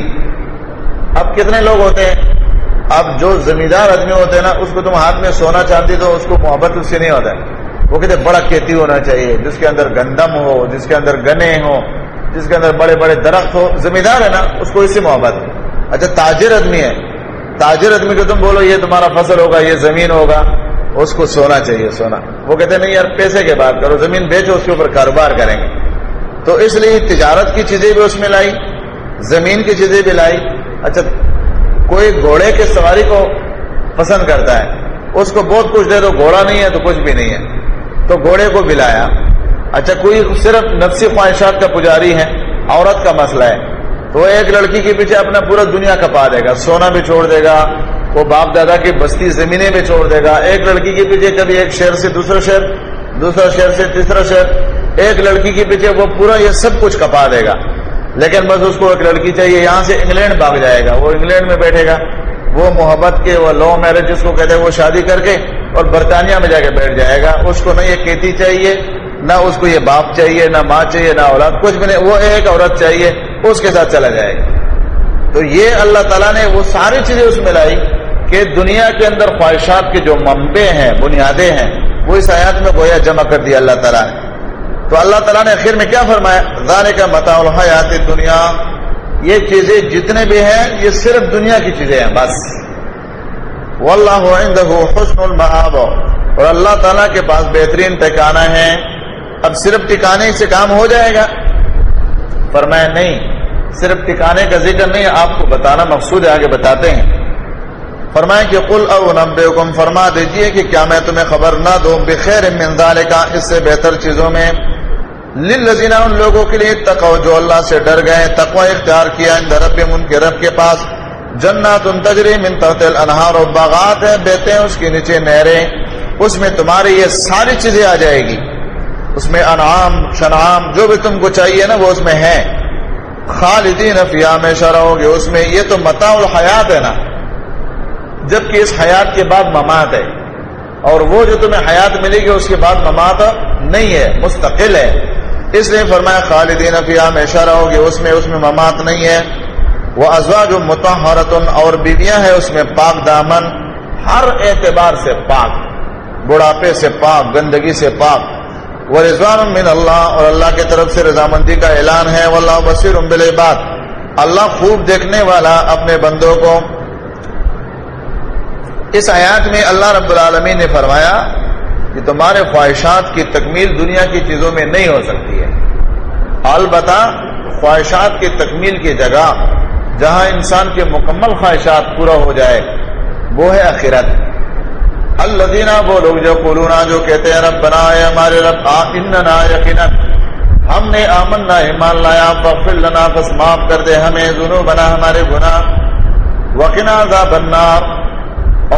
اب کتنے لوگ ہوتے ہیں؟ اب جو زمیندار آدمی ہوتے ہیں نا اس کو تم ہاتھ میں سونا چاندی دو اس کو محبت اس سے نہیں ہوتا ہے. وہ کہتے ہیں بڑا کھیتی ہونا چاہیے جس کے اندر گندم ہو، جس کے اندر گنے ہو، جس کے اندر بڑے بڑے درخت ہو. زمیندار ہے نا اس کو اس سے محبت ہے. اچھا تاجر آدمی ہے، تاجر آدمی کو تم بولو یہ تمہارا فصل ہوگا، یہ زمین ہوگا، اس کو سونا چاہیے، سونا. وہ کہتے ہیں نہیں یار پیسے کی بات کرو، زمین بیچو اس کے اوپر کاروبار کریں گے. تو اس لیے تجارت کی چیزیں بھی اس میں لائی، زمین کی چیزیں بھی لائی. اچھا کوئی گھوڑے کے سواری کو پسند کرتا ہے، اس کو بہت کچھ دے دو، گھوڑا نہیں ہے تو کچھ بھی نہیں ہے، تو گھوڑے کو بھی لایا. اچھا کوئی صرف نفسی خواہشات کا پجاری ہے، عورت کا مسئلہ ہے، تو وہ ایک لڑکی کے پیچھے اپنا پورا دنیا کپا دے گا، سونا بھی چھوڑ دے گا، وہ باپ دادا کی بستی زمینیں بھی چھوڑ دے گا. ایک لڑکی کے پیچھے کبھی ایک شہر سے دوسرا شہر، دوسرا شہر سے تیسرا شہر، ایک لڑکی کے پیچھے وہ پورا یہ سب کچھ کپا دے گا. لیکن بس اس کو ایک لڑکی چاہیے، یہاں سے انگلینڈ بھاگ جائے گا، وہ انگلینڈ میں بیٹھے گا، وہ محبت کے وہ لو میرج جس کو کہتے ہیں وہ شادی کر کے اور برطانیہ میں جا کے بیٹھ جائے گا. اس کو نہ یہ کھیتی چاہیے، نہ اس کو یہ باپ چاہیے، نہ ماں چاہیے، نہ اولاد، کچھ بھی نہیں. وہ ایک عورت چاہیے، اس کے ساتھ چلا جائے گا. تو یہ اللہ تعالیٰ نے وہ ساری چیزیں اس میں لائی کہ دنیا کے اندر خواہشات کے جو منبع ہیں، بنیادیں ہیں، وہ اس آیات میں گویا جمع کر دیا اللہ تعالیٰ نے. تو اللہ تعالیٰ نے آخر میں کیا فرمایا؟ ذالک متاع الحیات الدنیا، یہ چیزیں جتنے بھی ہیں یہ صرف دنیا کی چیزیں ہیں بس. واللہ عندہ حسن المآب، اور اللہ تعالیٰ کے پاس بہترین ٹھکانہ ہے. اب صرف ٹھکانے سے کام ہو جائے گا؟ فرمایا نہیں، صرف ٹھکانے کا ذکر نہیں، آپ کو بتانا مقصود ہے، آگے بتاتے ہیں. فرمائیں کہ قل او نبئکم، فرما دیجئے کہ کیا میں تمہیں خبر نہ دوں، بخیر من ذالک، اس سے بہتر چیزوں میں، للذین، ان لوگوں کے لیے، اتقوا، جو اللہ سے ڈر گئے، تقوی اختیار کیا، عند ربہم، ان کے رب کے پاس، جنات تجری من تحت الانہار، و باغات ہیں بہتے ہیں اس کے نیچے نہریں، اس میں تمہاری یہ ساری چیزیں آ جائے گی، اس میں انعام شنعام جو بھی تم کو چاہیے نا وہ اس میں ہے. خالدین فیہا، ہمیشہ رہو گے اس میں. یہ تو متاع الحیات ہے نا، جبکہ اس حیات کے بعد ممات ہے، اور وہ جو تمہیں حیات ملے گی اس کے بعد ممات نہیں ہے، مستقل ہے. اس لیے فرمایا خالدین فیہا، ہمیشہ رہو گے اس میں ممات نہیں ہے. وازواج مطہرۃ، اور بیویاں ہیں اس میں پاک دامن، ہر اعتبار سے پاک، بڑھاپے سے پاک، گندگی سے پاک. ورضوان من اللہ، اور اللہ کی طرف سے رضامندی کا اعلان ہے. واللہ بصیر بالعباد، اللہ خوب دیکھنے والا اپنے بندوں کو. اس آیات میں اللہ رب العالمین نے فرمایا کہ تمہارے خواہشات کی تکمیل دنیا کی چیزوں میں نہیں ہو سکتی ہے. البتہ خواہشات کی تکمیل کی جگہ جہاں انسان کے مکمل خواہشات پورا ہو جائے وہ ہے آخرت. الذین، وہ لوگ جو قولون، جو کہتے ہیں ربنا، اے ہمارے رب، اننا، یقینا ہم نے، آمنا، ایمان لایا، فاغفر لنا، پس معاف کر دے ہمیں، ذنوبنا، ہمارے گناہ، وقنا عذاب النار،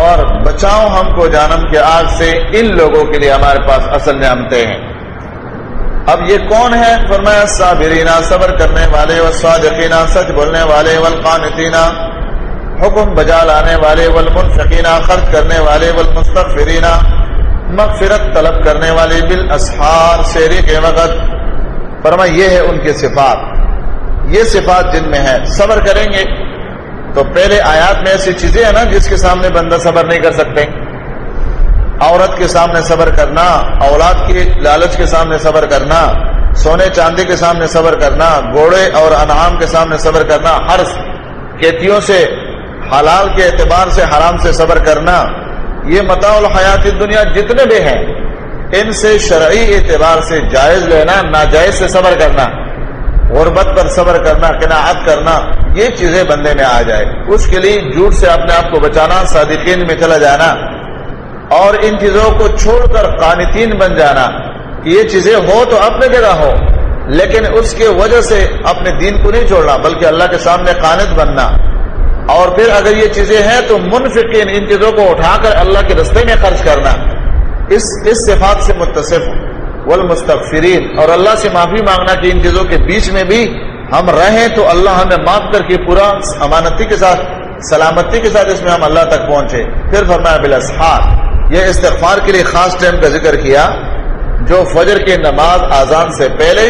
اور بچاؤ ہم کو جہنم کے آگ سے، ان لوگوں کے لیے ہمارے پاس اصل نعمتیں ہیں۔ اب یہ کون ہے؟ فرمایا الصابرین، صبر کرنے والے، والصادقین، سچ بولنے والے، والقانتین، حکم بجا لانے والے، والمنفقین، خرچ کرنے والے، والمستغفرین، مغفرت طلب کرنے والے، بالاسحار، سحری کے وقت۔ فرمایا یہ ہے ان کی صفات، یہ صفات جن میں ہے۔ صبر کریں گے تو پہلے آیات میں ایسی چیزیں ہیں نا جس کے سامنے بندہ صبر نہیں کر سکتے۔ عورت کے سامنے صبر کرنا، اولاد کی لالچ کے سامنے صبر کرنا، سونے چاندی کے سامنے صبر کرنا، گھوڑے اور انعام کے سامنے صبر کرنا، ہر کیتیوں سے، حلال کے اعتبار سے حرام سے صبر کرنا، یہ متاع الحیات دنیا جتنے بھی ہیں ان سے شرعی اعتبار سے جائز لینا، ناجائز سے صبر کرنا، غربت پر صبر کرنا، قناعت کرنا، یہ چیزیں بندے میں آ جائے، اس کے لیے جھوٹ سے اپنے آپ کو بچانا، صادقین میں چلا جانا، اور ان چیزوں کو چھوڑ کر قانتین بن جانا کہ یہ چیزیں ہو تو اپنے جگہ ہو، لیکن اس کے وجہ سے اپنے دین کو نہیں چھوڑنا بلکہ اللہ کے سامنے قانت بننا، اور پھر اگر یہ چیزیں ہیں تو منفقین، ان چیزوں کو اٹھا کر اللہ کے راستے میں خرچ کرنا، اس صفات سے متصف، والمستغفرین، اور اللہ سے معافی مانگنا کہ ان چیزوں کے بیچ میں بھی ہم رہیں تو اللہ ہمیں معاف کر کے پورا امانتی کے ساتھ، سلامتی کے ساتھ اس میں ہم اللہ تک پہنچے۔ پھر فرمایا بالاسحار، یہ استغفار کے لیے خاص ٹائم کا ذکر کیا جو فجر کی نماز اذان سے پہلے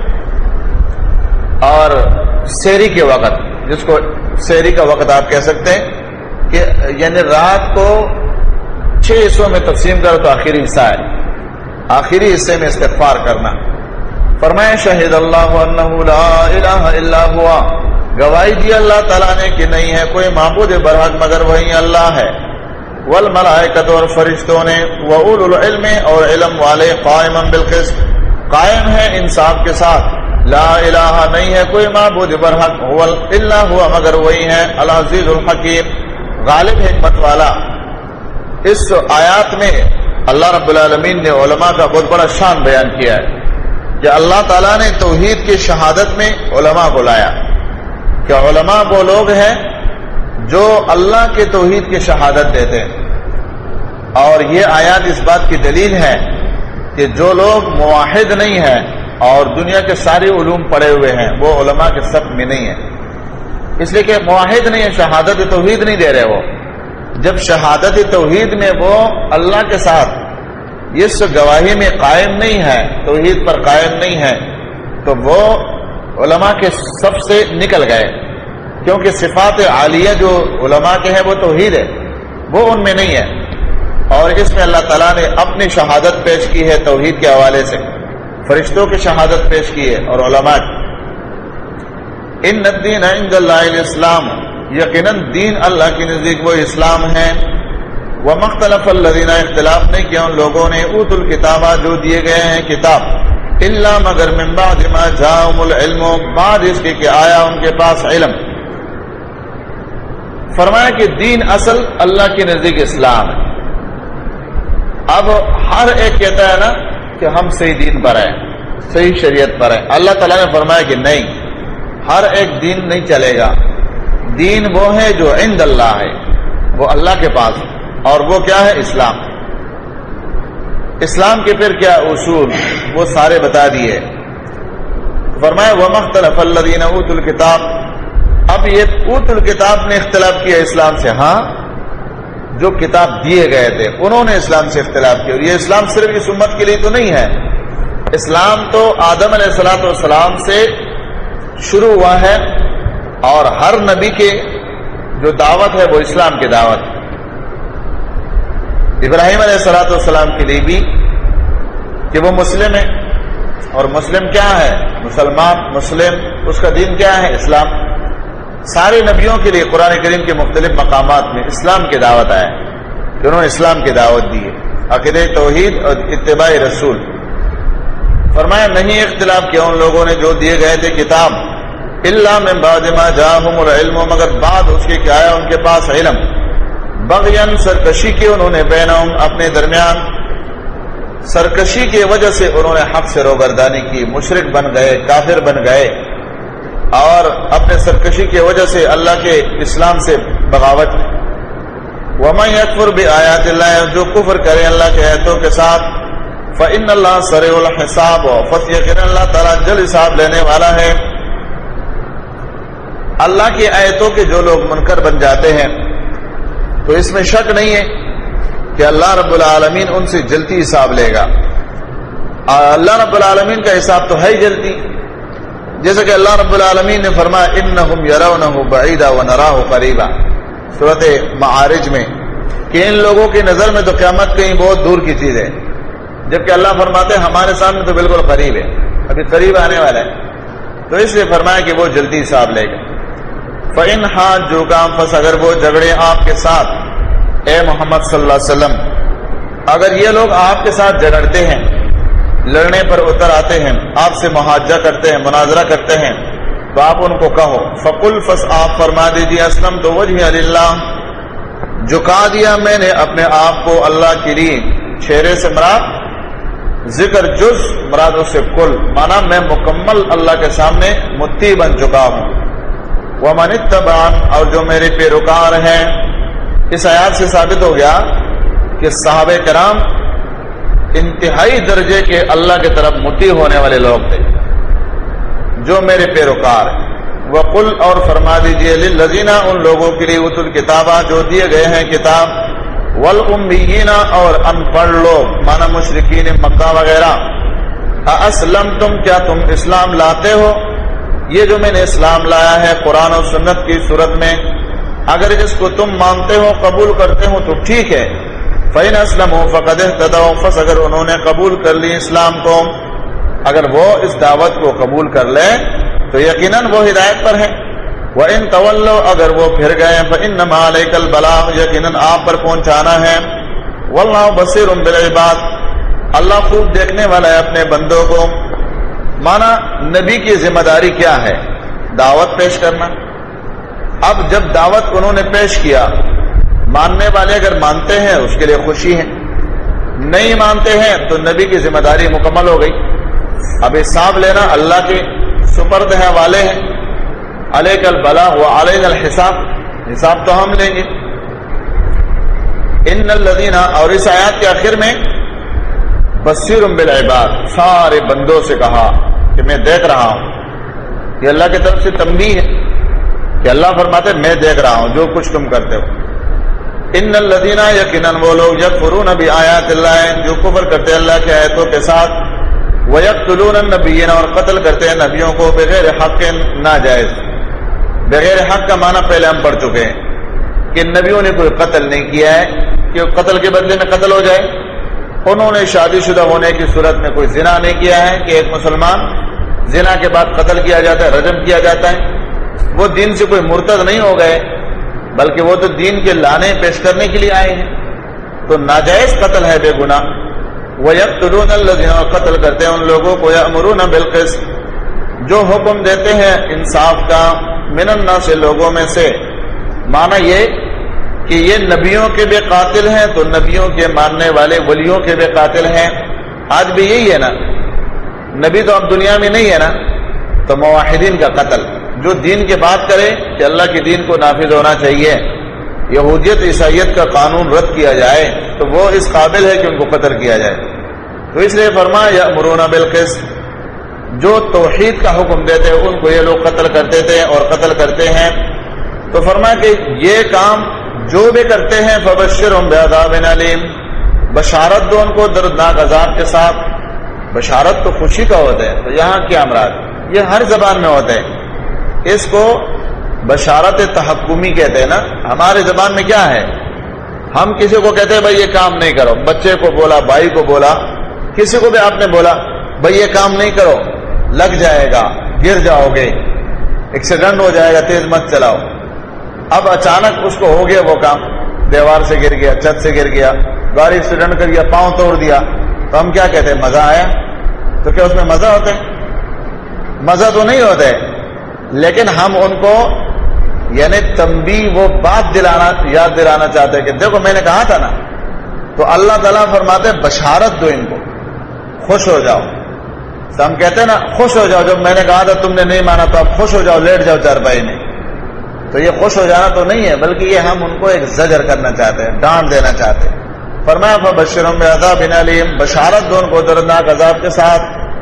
اور سحری کے وقت، جس کو سحری کا وقت آپ کہہ سکتے ہیں کہ یعنی رات کو 6 حصوں میں تقسیم کرو تو آخری حصہ ہے، آخری حصے میں استغفار کرنا۔ فرمایا شہد اللہ انہ لا الہ الا ہوا، گواہی دی اللہ تعالیٰ نے کہ نہیں ہے کوئی معبود برحق مگر وہی اللہ ہے، والملائکۃ، اور فرشتوں نے، واولو العلم، اور علم والے، قائما بالقسط، قائم ہے انصاف کے ساتھ، لا الہ، نہیں ہے کوئی معبود برحق الا ہوا مگر وہی ہے، العزیز الحکیم، غالب حکمت والا۔ اس آیات میں اللہ رب العالمین نے علماء کا بہت بڑا شان بیان کیا ہے کہ اللہ تعالیٰ نے توحید کی شہادت میں علماء بلایا، کہ علماء وہ لوگ ہیں جو اللہ کے توحید کی شہادت دیتے ہیں، اور یہ آیات اس بات کی دلیل ہے کہ جو لوگ موحد نہیں ہیں اور دنیا کے سارے علوم پڑے ہوئے ہیں وہ علماء کے صف میں نہیں ہیں، اس لیے کہ موحد نہیں ہے، شہادت توحید نہیں دے رہے۔ وہ جب شہادت توحید میں وہ اللہ کے ساتھ اس گواہی میں قائم نہیں ہے، توحید پر قائم نہیں ہے، تو وہ علماء کے صف سے نکل گئے، کیونکہ صفات عالیہ جو علماء کے ہیں وہ توحید ہے، وہ ان میں نہیں ہے، اور اس میں اللہ تعالیٰ نے اپنی شہادت پیش کی ہے توحید کے حوالے سے، فرشتوں کی شہادت پیش کی ہے اور علماء کی۔ ان الدین عند اللہ الاسلام، یقیناً دین اللہ کے نزدیک وہ اسلام ہے۔ وما اختلف الذین، اختلاف نہیں کیا ان لوگوں نے، اوتوا الکتاب، جو دیے گئے ہیں کتاب، الا مگر من بعد ما جاءهم العلم، بعد اس کے کہ آیا ان کے پاس علم۔ فرمایا کہ دین اصل اللہ کے نزدیک اسلام ہے۔ اب ہر ایک کہتا ہے نا کہ ہم صحیح دین پر ہیں، صحیح شریعت پر ہیں، اللہ تعالیٰ نے فرمایا کہ نہیں، ہر ایک دین نہیں چلے گا، دین وہ ہے جو عند اللہ ہے، وہ اللہ کے پاس، اور وہ کیا ہے؟ اسلام۔ اسلام کے پھر کیا اصول وہ سارے بتا دیے۔ فرمایا وما اختلف الذین اوتوا الکتاب، اب یہ اوتوا الکتاب نے اختلاف کیا اسلام سے، ہاں جو کتاب دیے گئے تھے انہوں نے اسلام سے اختلاف کیا، اور یہ اسلام صرف اس امت کے لیے تو نہیں ہے، اسلام تو آدم علیہ السلام سے شروع ہوا ہے، اور ہر نبی کے جو دعوت ہے وہ اسلام کی دعوت، ابراہیم علیہ السلام کے لیے بھی کہ وہ مسلم ہے، اور مسلم کیا ہے؟ مسلمان، مسلم، اس کا دین کیا ہے؟ اسلام۔ سارے نبیوں کے لیے قرآن کریم کے مختلف مقامات میں اسلام کی دعوت آیا کہ انہوں نے اسلام کی دعوت دی ہے، عقیدہ توحید اور اتباع رسول۔ فرمایا نہیں اختلاف کیا ان لوگوں نے جو دیے گئے تھے کتاب، الا من بعد ما جاءهم العلم، مگر بعد اس کے کہ آیا ان کے پاس علم، بغیاً سرکشی کی انہوں نے بینہم اپنے درمیان، سرکشی کی وجہ سے انہوں نے حق سے روگردانی کی، مشرک بن گئے، کافر بن گئے، اور اپنے سرکشی کی وجہ سے اللہ کے اسلام سے بغاوت، وَمَن يَكْفُرْ بِآيَاتِ اللَّهِ، جو کفر کرے اللہ کے آیتوں کے ساتھ، فَإِنَّ اللَّهَ سَرِيعُ الْحِسَابِ، پس یقینا اللہ تعالیٰ جلد حساب لینے والا ہے۔ اللہ کی آیتوں کے جو لوگ منکر بن جاتے ہیں تو اس میں شک نہیں ہے کہ اللہ رب العالمین ان سے جلدی حساب لے گا۔ اللہ رب العالمین کا حساب تو ہے ہی جلدی، جیسا کہ اللہ رب العالمین نے فرمایا انہم یرونہ بعیدا ونراہ قریبا سورۃ معارج میں، کہ ان لوگوں کی نظر میں تو قیامت کہیں بہت دور کی چیز ہے، جبکہ اللہ فرماتے ہیں ہمارے سامنے تو بالکل قریب ہے، ابھی قریب آنے والا ہے۔ تو اس لیے فرمایا کہ وہ جلدی حساب لے گا۔ فَإِنْ حَاجُّوكَ پس اگر وہ جھگڑے آپ کے ساتھ اے محمد صلی اللہ علیہ وسلم، اگر یہ لوگ آپ کے ساتھ جھگڑتے ہیں، لڑنے پر اتر آتے ہیں، آپ سے محاجہ کرتے ہیں، مناظرہ کرتے ہیں، تو آپ ان کو کہو فَقُلْ فَس آپ فرما دیجیے اسلمت وجہی للہ، جھکا دیا میں نے اپنے آپ کو اللہ کے لیے۔ چہرے سے مراد ذکر جز، مراد اس سے کل، مانا میں مکمل اللہ کے سامنے مطیع بن چکا ہوں۔ وَمَنِ اتَّبَعَنِ اور جو میرے پیروکار ہیں۔ اس آیات سے ثابت ہو گیا کہ صحابہ کرام انتہائی درجے کے اللہ کی طرف مطیع ہونے والے لوگ تھے، جو میرے پیروکار ہیں۔ وَقُلْ اور فرما دیجئے لِلَّذِينَ ان لوگوں کے لیے اوتوا الکتاب جو دیے گئے ہیں کتاب، وَالْأُمِّيِّينَ اور ان پڑھ لوگ، مانا مشرکین مکہ وغیرہ، أَأَسْلَمْتُمْ کیا تم اسلام لاتے ہو؟ یہ جو میں نے اسلام لایا ہے قرآن و سنت کی صورت میں، اگر اس کو تم مانتے ہو قبول کرتے ہو تو ٹھیک ہے۔ فَإِنْ أَسْلَمُوا فَقَدِ اهْتَدَوْا پس اگر انہوں نے قبول کر لی اسلام کو، اگر وہ اس دعوت کو قبول کر لے تو یقیناً وہ ہدایت پر ہے۔ وَإِنْ تَوَلَّوْا اگر وہ پھر گئے فَإِنَّمَا عَلَيْكَ الْبَلَاغُ یقیناً آپ پر پہنچانا ہے۔ وَاللَّهُ بَصِيرٌ بِالْعِبَادِ اللہ خوب دیکھنے والا ہے اپنے بندوں کو۔ مانا نبی کی ذمہ داری کیا ہے؟ دعوت پیش کرنا۔ اب جب دعوت انہوں نے پیش کیا، ماننے والے اگر مانتے ہیں اس کے لیے خوشی ہے، نہیں مانتے ہیں تو نبی کی ذمہ داری مکمل ہو گئی۔ اب حساب لینا اللہ کے سپرد ہے، والے ہیں۔ علیک البلاغ وعلینا الحساب، حساب تو ہم لیں گے۔ ان الذین اور اس آیات کے آخر میں بصیر بالعباد سارے بندوں سے کہا کہ میں دیکھ رہا ہوں، یہ اللہ کی طرف سے تنبیہ ہے کہ اللہ فرماتے میں دیکھ رہا ہوں جو کچھ تم کرتے ہو۔ ان الذین یقیناً وہ لوگ یکفرون بآیات اللہ جو کفر کرتے ہیں اللہ کی آیتوں کے ساتھ، ویقتلون النبیین اور قتل کرتے ہیں نبیوں کو بغیر حق ناجائز۔ بغیر حق کا معنی پہلے ہم پڑھ چکے ہیں کہ نبیوں نے کوئی قتل نہیں کیا ہے کہ قتل کے بدلے میں قتل ہو جائے۔ انہوں نے شادی شدہ ہونے کی صورت میں کوئی زنا نہیں کیا ہے کہ ایک مسلمان زنا کے بعد قتل کیا جاتا ہے، رجم کیا جاتا ہے۔ وہ دین سے کوئی مرتد نہیں ہو گئے، بلکہ وہ تو دین کے لانے پیش کرنے کے لیے آئے ہیں، تو ناجائز قتل ہے، بے گناہ۔ وَيَقْتُلُونَ الَّذِينَ قتل کرتے ہیں ان لوگوں کو، يَأْمُرُونَ بِالْقِسْطِ جو حکم دیتے ہیں انصاف کا، من الناس لوگوں میں سے۔ معنی یہ کہ یہ نبیوں کے بھی قاتل ہیں تو نبیوں کے ماننے والے ولیوں کے بھی قاتل ہیں۔ آج بھی یہی ہے نا، نبی تو اب دنیا میں نہیں ہے نا، تو موحدین کا قتل، جو دین کی بات کرے کہ اللہ کے دین کو نافذ ہونا چاہیے، یہودیت عیسائیت کا قانون رد کیا جائے، تو وہ اس قابل ہے کہ ان کو قتل کیا جائے۔ تو اس لیے فرمایا یأمرون بالقسط جو توحید کا حکم دیتے ان کو یہ لوگ قتل کرتے تھے اور قتل کرتے ہیں۔ تو فرمایا کہ یہ کام جو بھی کرتے ہیں فبشرہم بعذاب علیم بشارت دو ان کو دردناک عذاب کے ساتھ۔ بشارت تو خوشی کا ہوتا ہے، تو یہاں کیا مراد؟ یہ ہر زبان میں ہوتا ہے، اس کو بشارت تحکمی کہتے ہیں نا۔ ہمارے زبان میں کیا ہے، ہم کسی کو کہتے ہیں بھائی یہ کام نہیں کرو، بچے کو بولا، بھائی کو بولا، کسی کو بھی آپ نے بولا بھائی یہ کام نہیں کرو، لگ جائے گا، گر جاؤ گے، ایکسیڈنٹ ہو جائے گا، تیز مت چلاؤ۔ اب اچانک اس کو ہو گیا وہ کام، دیوار سے گر گیا، چھت سے گر گیا، گاڑی ایکسیڈنٹ کر گیا، پاؤں توڑ دیا، تو ہم کیا کہتے ہیں مزہ آیا؟ تو کیا اس میں مزہ ہوتا ہے؟ مزہ تو نہیں ہوتا ہے، لیکن ہم ان کو یعنی تنبیہ وہ بات یاد دلانا چاہتے ہیں کہ دیکھو میں نے کہا تھا نا۔ تو اللہ تعالیٰ فرماتے ہیں بشارت دو ان کو، خوش ہو جاؤ۔ تو ہم کہتے ہیں نا خوش ہو جاؤ، جب میں نے کہا تھا تم نے نہیں مانا تو اب خوش ہو جاؤ، لیٹ جاؤ چارپائی میں۔ تو یہ خوش ہو جانا تو نہیں ہے، بلکہ یہ ہم ان کو ایک زجر کرنا چاہتے ہیں، ڈانٹ دینا چاہتے ہیں۔ فرمایا فبشرهم بعذاب علیم، بشارت دو ان کو دردناک عذاب کے ساتھ۔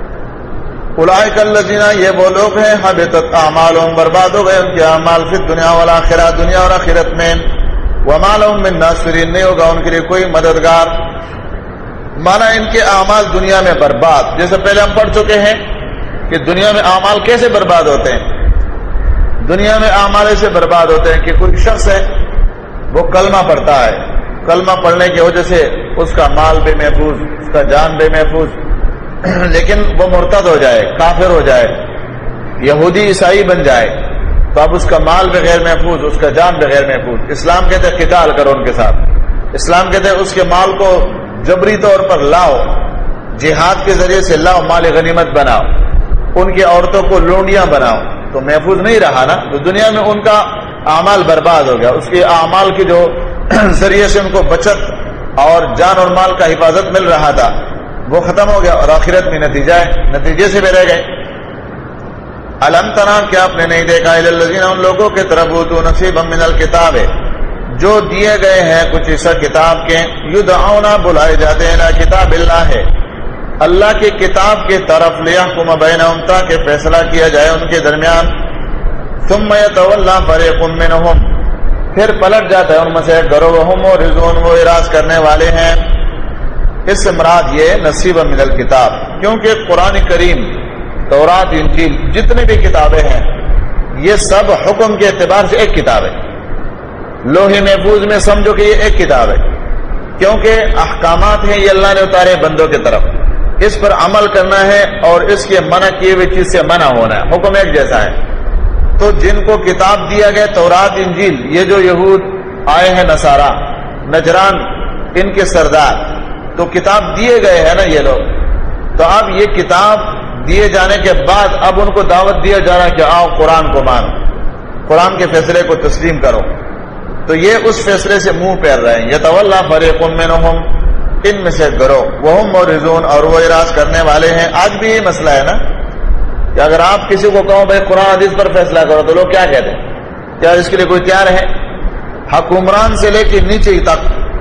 اولئک الذین، یہ وہ لوگ ہیں حبطت اعمالهم، برباد ہو گئے ان کے اعمال فی الدنیا والآخرہ، دنیا اور آخرت میں، وما لهم من ناصرین، نہیں ہوگا ان کے لیے کوئی مددگار۔ مانا ان کے اعمال دنیا میں برباد، جیسے پہلے ہم پڑھ چکے ہیں کہ دنیا میں اعمال کیسے برباد ہوتے ہیں۔ دنیا میں اعمال ایسے برباد ہوتے ہیں کہ کوئی شخص ہے وہ کلمہ پڑھتا ہے، کلمہ پڑھنے کی وجہ سے اس کا مال بے محفوظ، اس کا جان بے محفوظ، لیکن وہ مرتد ہو جائے، کافر ہو جائے، یہودی عیسائی بن جائے، تو اب اس کا مال بغیر محفوظ، اس کا جان بغیر محفوظ۔ اسلام کہتے ہیں قتال کرو ان کے ساتھ، اسلام کہتے ہیں اس کے مال کو جبری طور پر لاؤ، جہاد کے ذریعے سے لاؤ، مال غنیمت بناؤ، ان کی عورتوں کو لونڈیاں بناؤ، تو محفوظ نہیں رہا نا، تو دنیا میں ان کا اعمال برباد ہو گیا، اس کے اعمال کی جو ذریعے سے ان کو بچت اور جان اور مال کا حفاظت مل رہا تھا وہ ختم ہو گیا، اور آخرت میں نتیجے سے بھی رہ گئے۔ الم ترى، کیا آپ نے نہیں دیکھا، الی الذین، ان لوگوں کے طرف اوتوا نصیبا من الکتاب، جو دیے گئے ہیں کچھ حصہ کتاب کے، یدعون، بلائے جاتے ہیں، الی کتاب اللہ، اللہ کی کتاب کی طرف، لیحکم بینہم، تاکہ فیصلہ کیا جائے ان کے درمیان، ثم یتولی فریق منہم، پھر پلٹ جاتا ہے ان میں سے گروہ، وہم معرضون، وہ اعراض کرنے والے ہیں۔ اس سے مراد یہ نصیب من الکتاب، کیونکہ قرآن کریم، تورات، انجیل، جتنے بھی کتابیں ہیں یہ سب حکم کے اعتبار سے ایک کتاب ہے۔ لوح محفوظ میں سمجھو کہ یہ ایک کتاب ہے، کیونکہ احکامات ہیں یہ اللہ نے اتارے بندوں کی طرف، اس پر عمل کرنا ہے اور اس کے منع کیے ہوئے چیز سے منع ہونا ہے، حکم ایک جیسا ہے۔ تو جن کو کتاب دیا گیا تورات، انجیل، یہ جو یہود آئے ہیں، نصارہ، نجران، ان کے سردار، تو کتاب دیے گئے ہیں نا یہ لوگ، تو اب یہ کتاب دیے جانے کے بعد اب ان کو دعوت دیا جا رہا ہے کہ آؤ قرآن کو مانو، قرآن کے فیصلے کو تسلیم کرو، تو یہ اس فیصلے سے منہ پھیر رہے ہیں۔ یتولی فریق منہم، ان میں سے گروہ، وہم معرضون، اور وہ اعراض کرنے والے ہیں۔ آج بھی یہ مسئلہ ہے نا کہ اگر آپ کسی کو کہو بھائی قرآن حدیث پر فیصلہ کرو تو لوگ کیا کہتے ہیں، کیا اس کے لیے کوئی تیار ہے؟ حکمران سے لے کے نیچے تک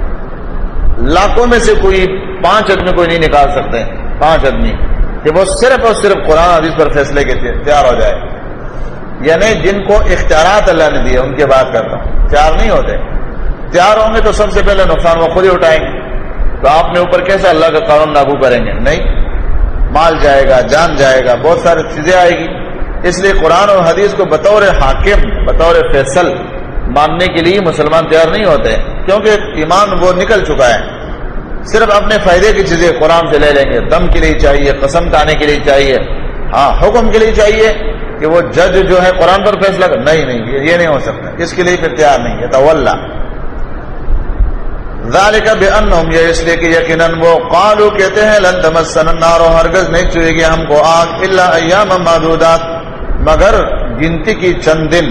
لاکھوں میں سے کوئی 5 آدمی کوئی نہیں نکال سکتے ہیں، 5 آدمی کہ وہ صرف اور صرف قرآن حدیث پر فیصلے کے تیار ہو جائے، یعنی جن کو اختیارات اللہ نے دیے ان کی بات کرتا ہوں، تیار نہیں ہوتے۔ تیار ہوں گے تو سب سے پہلے نقصان وہ خود ہی اٹھائیں گے، تو آپ نے اوپر کیسے اللہ کا قانون لاگو کریں گے؟ نہیں، مال جائے گا، جان جائے گا، بہت ساری چیزیں آئے گی۔ اس لیے قرآن اور حدیث کو بطور حاکم، بطور فیصل ماننے کے لیے مسلمان تیار نہیں ہوتے، کیونکہ ایمان وہ نکل چکا ہے، صرف اپنے فائدے کی چیزیں قرآن سے لے لیں گے، دم کے لیے چاہیے، قسم کھانے کے لیے چاہیے، ہاں حکم کے لیے چاہیے کہ وہ جج جو ہے قرآن پر فیصلہ کر، نہیں یہ نہیں ہو سکتا، اس کے لیے پھر تیار نہیں ہے۔ تولا ذالک بانہم، یہ اس لیے کہ یقیناً وہ قالوا، کہتے ہیں، لن تمسنا النار، ہرگز نہیں چھوئے گی ہم کو آگ، الا ایاما معدودات، مگر گنتی کی چند دن،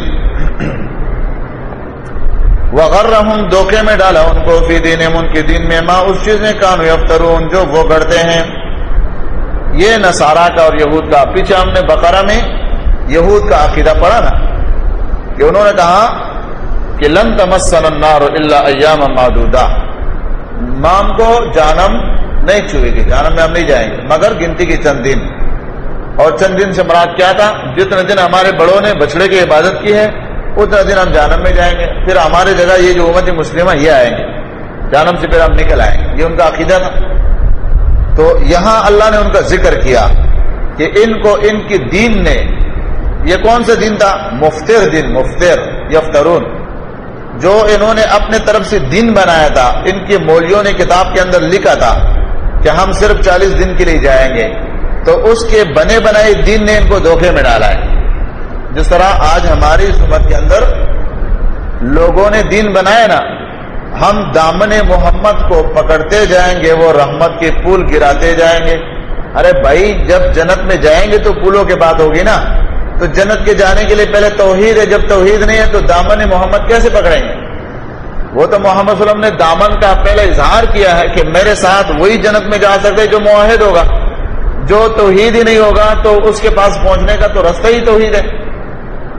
وغرہم، دھوکے میں ڈالا ان کو، فی دینہم، ان کے دین میں، ما، اس چیز میں، کانوا یفترون، جو وہ گڑتے ہیں۔ یہ نصارہ کا اور یہود کا، پیچھے ہم نے بقرہ میں یہود کا عقیدہ پڑھا نا کہ انہوں نے کہا کہ لن تمسنا النار الا ایاما معدودہ، ہم کو جہنم نہیں چھوئے گی، جہنم میں ہم نہیں جائیں گے مگر گنتی کی چند دن، اور چند دن سے مراد کیا تھا؟ جتنے دن ہمارے بڑوں نے بچڑے کی عبادت کی ہے اتنا دن ہم جہنم میں جائیں گے، پھر ہمارے جگہ یہ جو امت مسلمہ یہ آئیں گے، جہنم سے پھر ہم نکل آئیں گے، یہ ان کا عقیدہ تھا۔ تو یہاں اللہ نے ان کا ذکر کیا کہ ان کو ان کی دین نے، یہ کون سا دین تھا؟ مفتر دین، مفتر، یفترون، جو انہوں نے اپنے طرف سے دین بنایا تھا، ان کے مولویوں نے کتاب کے اندر لکھا تھا کہ ہم صرف 40 دن کے لیے جائیں گے، تو اس کے بنے بنائے دین نے ان کو دھوکے میں ڈالا ہے۔ جس طرح آج ہماری اس امت کے اندر لوگوں نے دین بنایا نا، ہم دامن محمد کو پکڑتے جائیں گے، وہ رحمت کے پھول گراتے جائیں گے۔ ارے بھائی، جب جنت میں جائیں گے تو پھولوں کی بات ہوگی نا، تو جنت کے جانے کے لیے پہلے توحید ہے، جب توحید نہیں ہے تو دامن محمد کیسے پکڑیں گے؟ وہ تو محمد صلی اللہ علیہ وسلم نے دامن کا پہلے اظہار کیا ہے کہ میرے ساتھ وہی جنت میں جا سکتے جو موحد ہوگا، جو توحید ہی نہیں ہوگا تو اس کے پاس پہنچنے کا تو راستہ ہی توحید ہے۔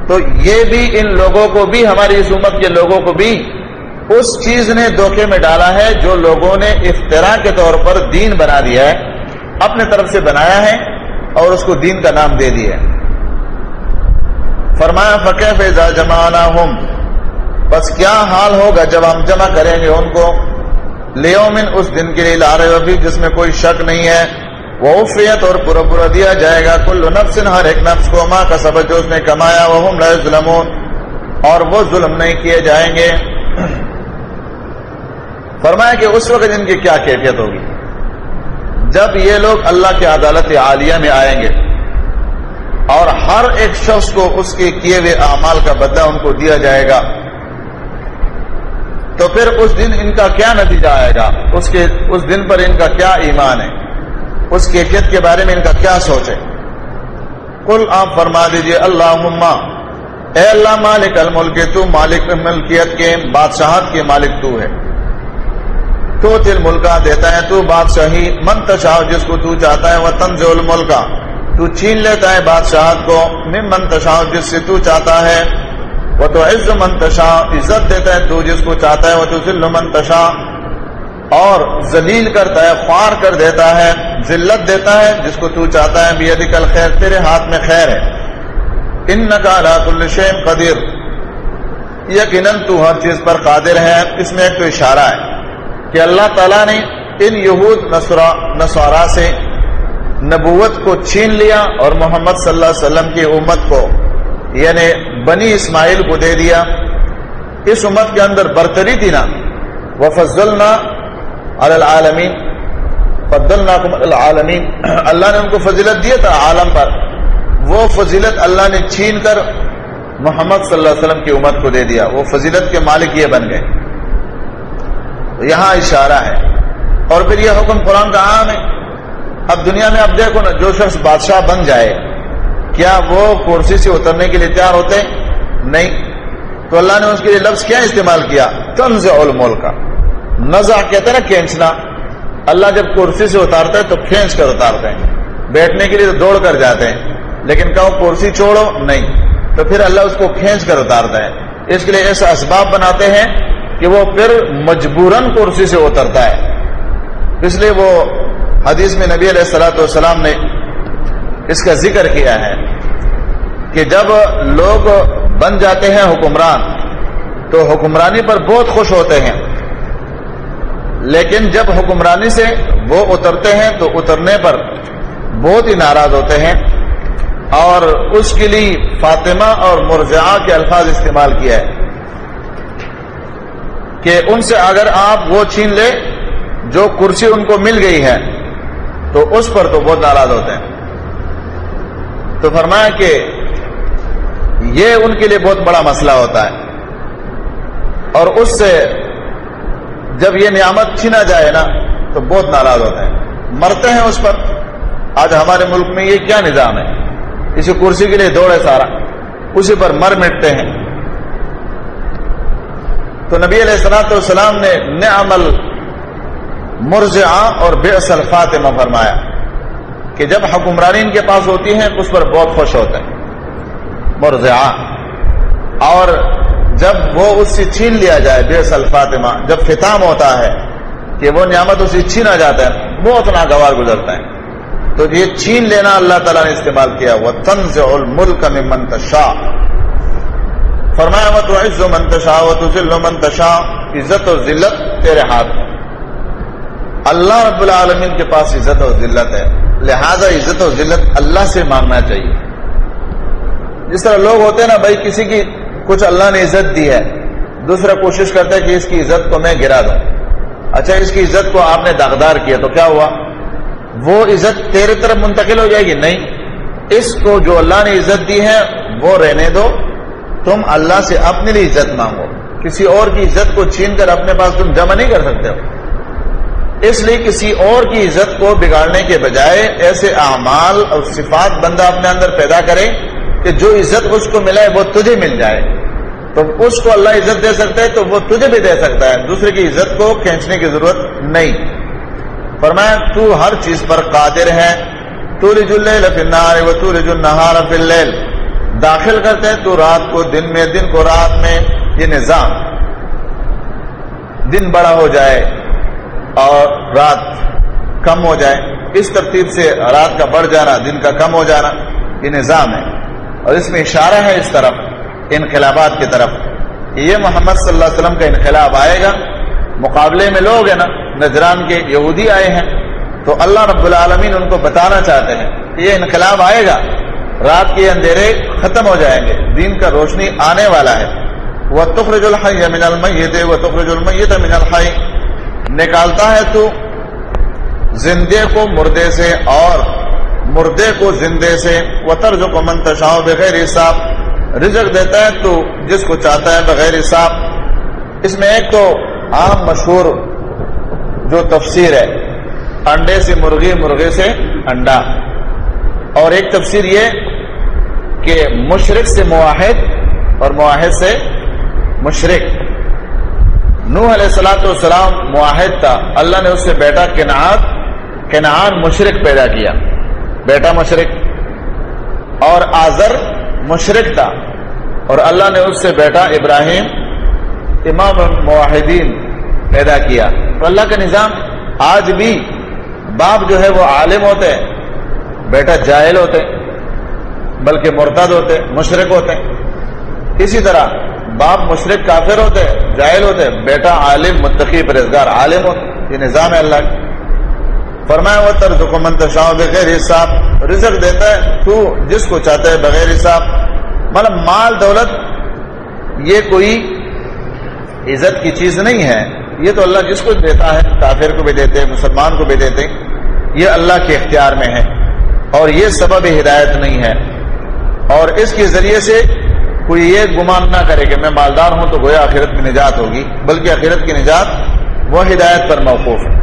تو یہ بھی ان لوگوں کو بھی, ہماری اس امت کے لوگوں کو بھی اس چیز نے دھوکے میں ڈالا ہے جو لوگوں نے افتراء کے طور پر دین بنا دیا ہے, اپنے طرف سے بنایا ہے اور اس کو دین کا نام دے دیا ہے. فرمایا فکیف اذا جمعناہم, بس کیا حال ہوگا جب ہم جمع کریں گے ان کو, لیومن, اس دن کے لیے, لا ریب فیہ, جس میں کوئی شک نہیں ہے, ووفیت, اور پورا پورا دیا جائے گا, کل نفس, ہر ایک نفس کو, ما کسبت, جو اس نے کمایا, وہم لا یظلمون, اور وہ ظلم نہیں کیے جائیں گے. فرمایا کہ اس وقت ان کی کیا کیفیت ہوگی جب یہ لوگ اللہ کی عدالت عالیہ میں آئیں گے اور ہر ایک شخص کو اس کے کیے ہوئے اعمال کا بدلہ ان کو دیا جائے گا. تو پھر اس دن ان کا کیا نتیجہ آئے گا, اس دن پر ان کا کیا ایمان ہے, اس کیفیت کے بارے میں ان کا کیا سوچ ہے. قل, آپ فرما دیجئے, اللہم, اے اللہ, مالک الملک, تو مالک ملکیت کے, بادشاہت کے مالک تو ہے, تو تل ملکہ, دیتا ہے تو بادشاہی, من تشاء, جس کو تو چاہتا ہے, وتنزع الملکہ, تو چھین لیتا ہے بادشاہت کو, ممن تشاء, جس سے تو چاہتا ہے, وتعز من تشاء, عزت دیتا ہے تو جس کو چاہتا ہے, وتذل من تشاء, اور ذلیل کرتا ہے, خوار کر دیتا ہے, ذلت دیتا ہے جس کو تو چاہتا ہے. بیدک الخیر, تیرے ہاتھ میں خیر ہے. انک علی کل شیء قدیر, یقیناً تو ہر چیز پر قادر ہے. اس میں ایک تو اشارہ ہے کہ اللہ تعالیٰ نے ان یہود نصارا سے نبوت کو چھین لیا اور محمد صلی اللہ علیہ وسلم کی امت کو, یعنی بنی اسماعیل کو دے دیا. اس امت کے اندر برتری تھی نا, وفضلنا علی العالمین, فضلناکم علی العالمین, اللہ نے ان کو فضیلت دیا تھا عالم پر, وہ فضیلت اللہ نے چھین کر محمد صلی اللہ علیہ وسلم کی امت کو دے دیا. وہ فضیلت کے مالک یہ بن گئے. یہاں اشارہ ہے. اور پھر یہ حکم قرآن کا عام ہے. اب دنیا میں اب دیکھو نا, جو شخص بادشاہ بن جائے, کیا وہ کرسی سے اترنے کے لیے تیار ہوتے ہیں؟ نہیں. تو اللہ نے اس کے لیے لفظ کیا استعمال کیا, تنزع الملک. نزع کہتے ہیں نا کھینچنا. اللہ جب کرسی سے اتارتا ہے تو کھینچ کر اتارتے ہیں, بیٹھنے کے لیے تو دوڑ کر جاتے ہیں, لیکن کہو کرسی چھوڑو, نہیں, تو پھر اللہ اس کو کھینچ کر اتارتا ہے. اس کے لیے ایسا اسباب بناتے ہیں کہ وہ پھر مجبوراً کرسی سے اترتا ہے. اس لیے وہ حدیث میں نبی علیہ الصلوۃ والسلام نے اس کا ذکر کیا ہے کہ جب لوگ بن جاتے ہیں حکمران تو حکمرانی پر بہت خوش ہوتے ہیں, لیکن جب حکمرانی سے وہ اترتے ہیں تو اترنے پر بہت ہی ناراض ہوتے ہیں. اور اس کے لیے فاطمہ اور مرضعہ کے الفاظ استعمال کیا ہے کہ ان سے اگر آپ وہ چھین لے جو کرسی ان کو مل گئی ہے تو اس پر تو بہت ناراض ہوتے ہیں. تو فرمایا کہ یہ ان کے لیے بہت بڑا مسئلہ ہوتا ہے, اور اس سے جب یہ نعمت چھینا جائے نا تو بہت ناراض ہوتے ہیں, مرتے ہیں اس پر. آج ہمارے ملک میں یہ کیا نظام ہے, اسی کرسی کے لیے دوڑے سارا, اسی پر مر مٹتے ہیں. تو نبی علیہ الصلوۃ والسلام نے نعم المرضعہ اور بئس الفاطمہ فرمایا کہ جب حکمرانی ان کے پاس ہوتی ہے اس پر بہت خوش ہوتے ہیں, مرضعہ. اور جب وہ اس سے چھین لیا جائے, بئس الفاطمہ, جب ختام ہوتا ہے کہ وہ نعمت اسے چھینا جاتا ہے, بہت ناگوار گزرتا ہے. تو یہ چھین لینا اللہ تعالیٰ نے استعمال کیا. وَتَنزِعُ الْمُلْكَ مِمَّن تَشَاءُ, فرمایا وَتُعِزُّ مَن تَشَاءُ وَتُذِلُّ مَن تَشَاءُ, عزت اور ذلت تیرے ہاتھ میں. اللہ رب العالمین کے پاس عزت اور ذلت ہے, لہذا عزت اور ذلت اللہ سے مانگنا چاہیے. جس طرح لوگ ہوتے ہیں نا, بھائی کسی کی کچھ اللہ نے عزت دی ہے, دوسرا کوشش کرتا ہے کہ اس کی عزت کو میں گرا دوں. اچھا, اس کی عزت کو آپ نے داغدار کیا تو کیا ہوا, وہ عزت تیرے طرف منتقل ہو جائے گی؟ نہیں, اس کو جو اللہ نے عزت دی ہے وہ رہنے دو, تم اللہ سے اپنے لیے عزت مانگو. کسی اور کی عزت کو چھین کر اپنے پاس تم جمع نہیں کر سکتے ہو. اس لیے کسی اور کی عزت کو بگاڑنے کے بجائے ایسے اعمال اور صفات بندہ اپنے اندر پیدا کرے کہ جو عزت اس کو ملا ہے وہ تجھے مل جائے. تو اس کو اللہ عزت دے سکتا ہے تو وہ تجھے بھی دے سکتا ہے, دوسرے کی عزت کو کھینچنے کی ضرورت نہیں. فرمایا تو ہر چیز پر قادر ہے. تولج اللیل فی النہار وتولج النہار فی اللیل, داخل کرتے ہیں تو رات کو دن میں، دن کو رات میں، یہ نظام، دن بڑا ہو جائے اور رات کم ہو جائے، اس ترتیب سے رات کا بڑھ جانا، دن کا کم ہو جانا، یہ نظام ہے، اور اس میں اشارہ ہے اس طرف انقلابات کی طرف. یہ محمد صلی اللہ علیہ وسلم کا انقلاب آئے گا. مقابلے میں لوگ ہیں نا، نجران کے یہودی آئے ہیں، تو اللہ رب العالمین ان کو بتانا چاہتے ہیں کہ یہ انقلاب آئے گا، رات کے اندھیرے ختم ہو جائیں گے، دین کا روشنی آنے والا ہے. وَتُخْرِجُ الْحَيَّ مِنَ الْمَيِّتِ وَتُخْرِجُ الْمَيِّتَ مِنَ الْحَيِّ، نکالتا ہے تو زندے کو مردے سے اور مردے کو زندے سے. وَتَرْزُقُ مَن تَشَاءُ بِغَيْرِ حساب، رزق دیتا ہے تو جس کو چاہتا ہے بغیر حساب. اس میں ایک تو عام مشہور جو تفسیر ہے انڈے سے مرغی، مرغے سے انڈا، اور ایک تفسیر یہ کہ مشرک سے موحد اور موحد سے مشرک. نوح علیہ الصلوۃ والسلام موحد تھا، اللہ نے اس سے بیٹا کنعان مشرک پیدا کیا، بیٹا مشرک. اور آزر مشرک تھا، اور اللہ نے اس سے بیٹا ابراہیم امام الموحدین پیدا کیا. تو اللہ کا نظام آج بھی باپ جو ہے وہ عالم ہوتے ہیں، بیٹا جاہل ہوتے ہیں، بلکہ مرتد ہوتے ہیں، مشرک ہوتے ہیں. اسی طرح باپ مشرک کافر ہوتے ہیں، جاہل ہوتے ہیں، بیٹا عالم متقی پرہیزگار عالم ہوتے. یہ نظام ہے اللہ کا. فرمایا وَتَرْزُقُ مَن تَشَاءُ بِغَيْرِ حساب، رزق دیتا ہے تو جس کو چاہتا ہے بغیر حساب. مطلب مال دولت یہ کوئی عزت کی چیز نہیں ہے، یہ تو اللہ جس کو دیتا ہے، کافر کو بھی دیتے ہیں، مسلمان کو بھی دیتے ہیں، یہ اللہ کے اختیار میں ہے، اور یہ سبب ہدایت نہیں ہے. اور اس کے ذریعے سے کوئی یہ گمان نہ کرے کہ میں مالدار ہوں تو گویا آخرت کی نجات ہوگی، بلکہ آخرت کی نجات وہ ہدایت پر موقوف ہے.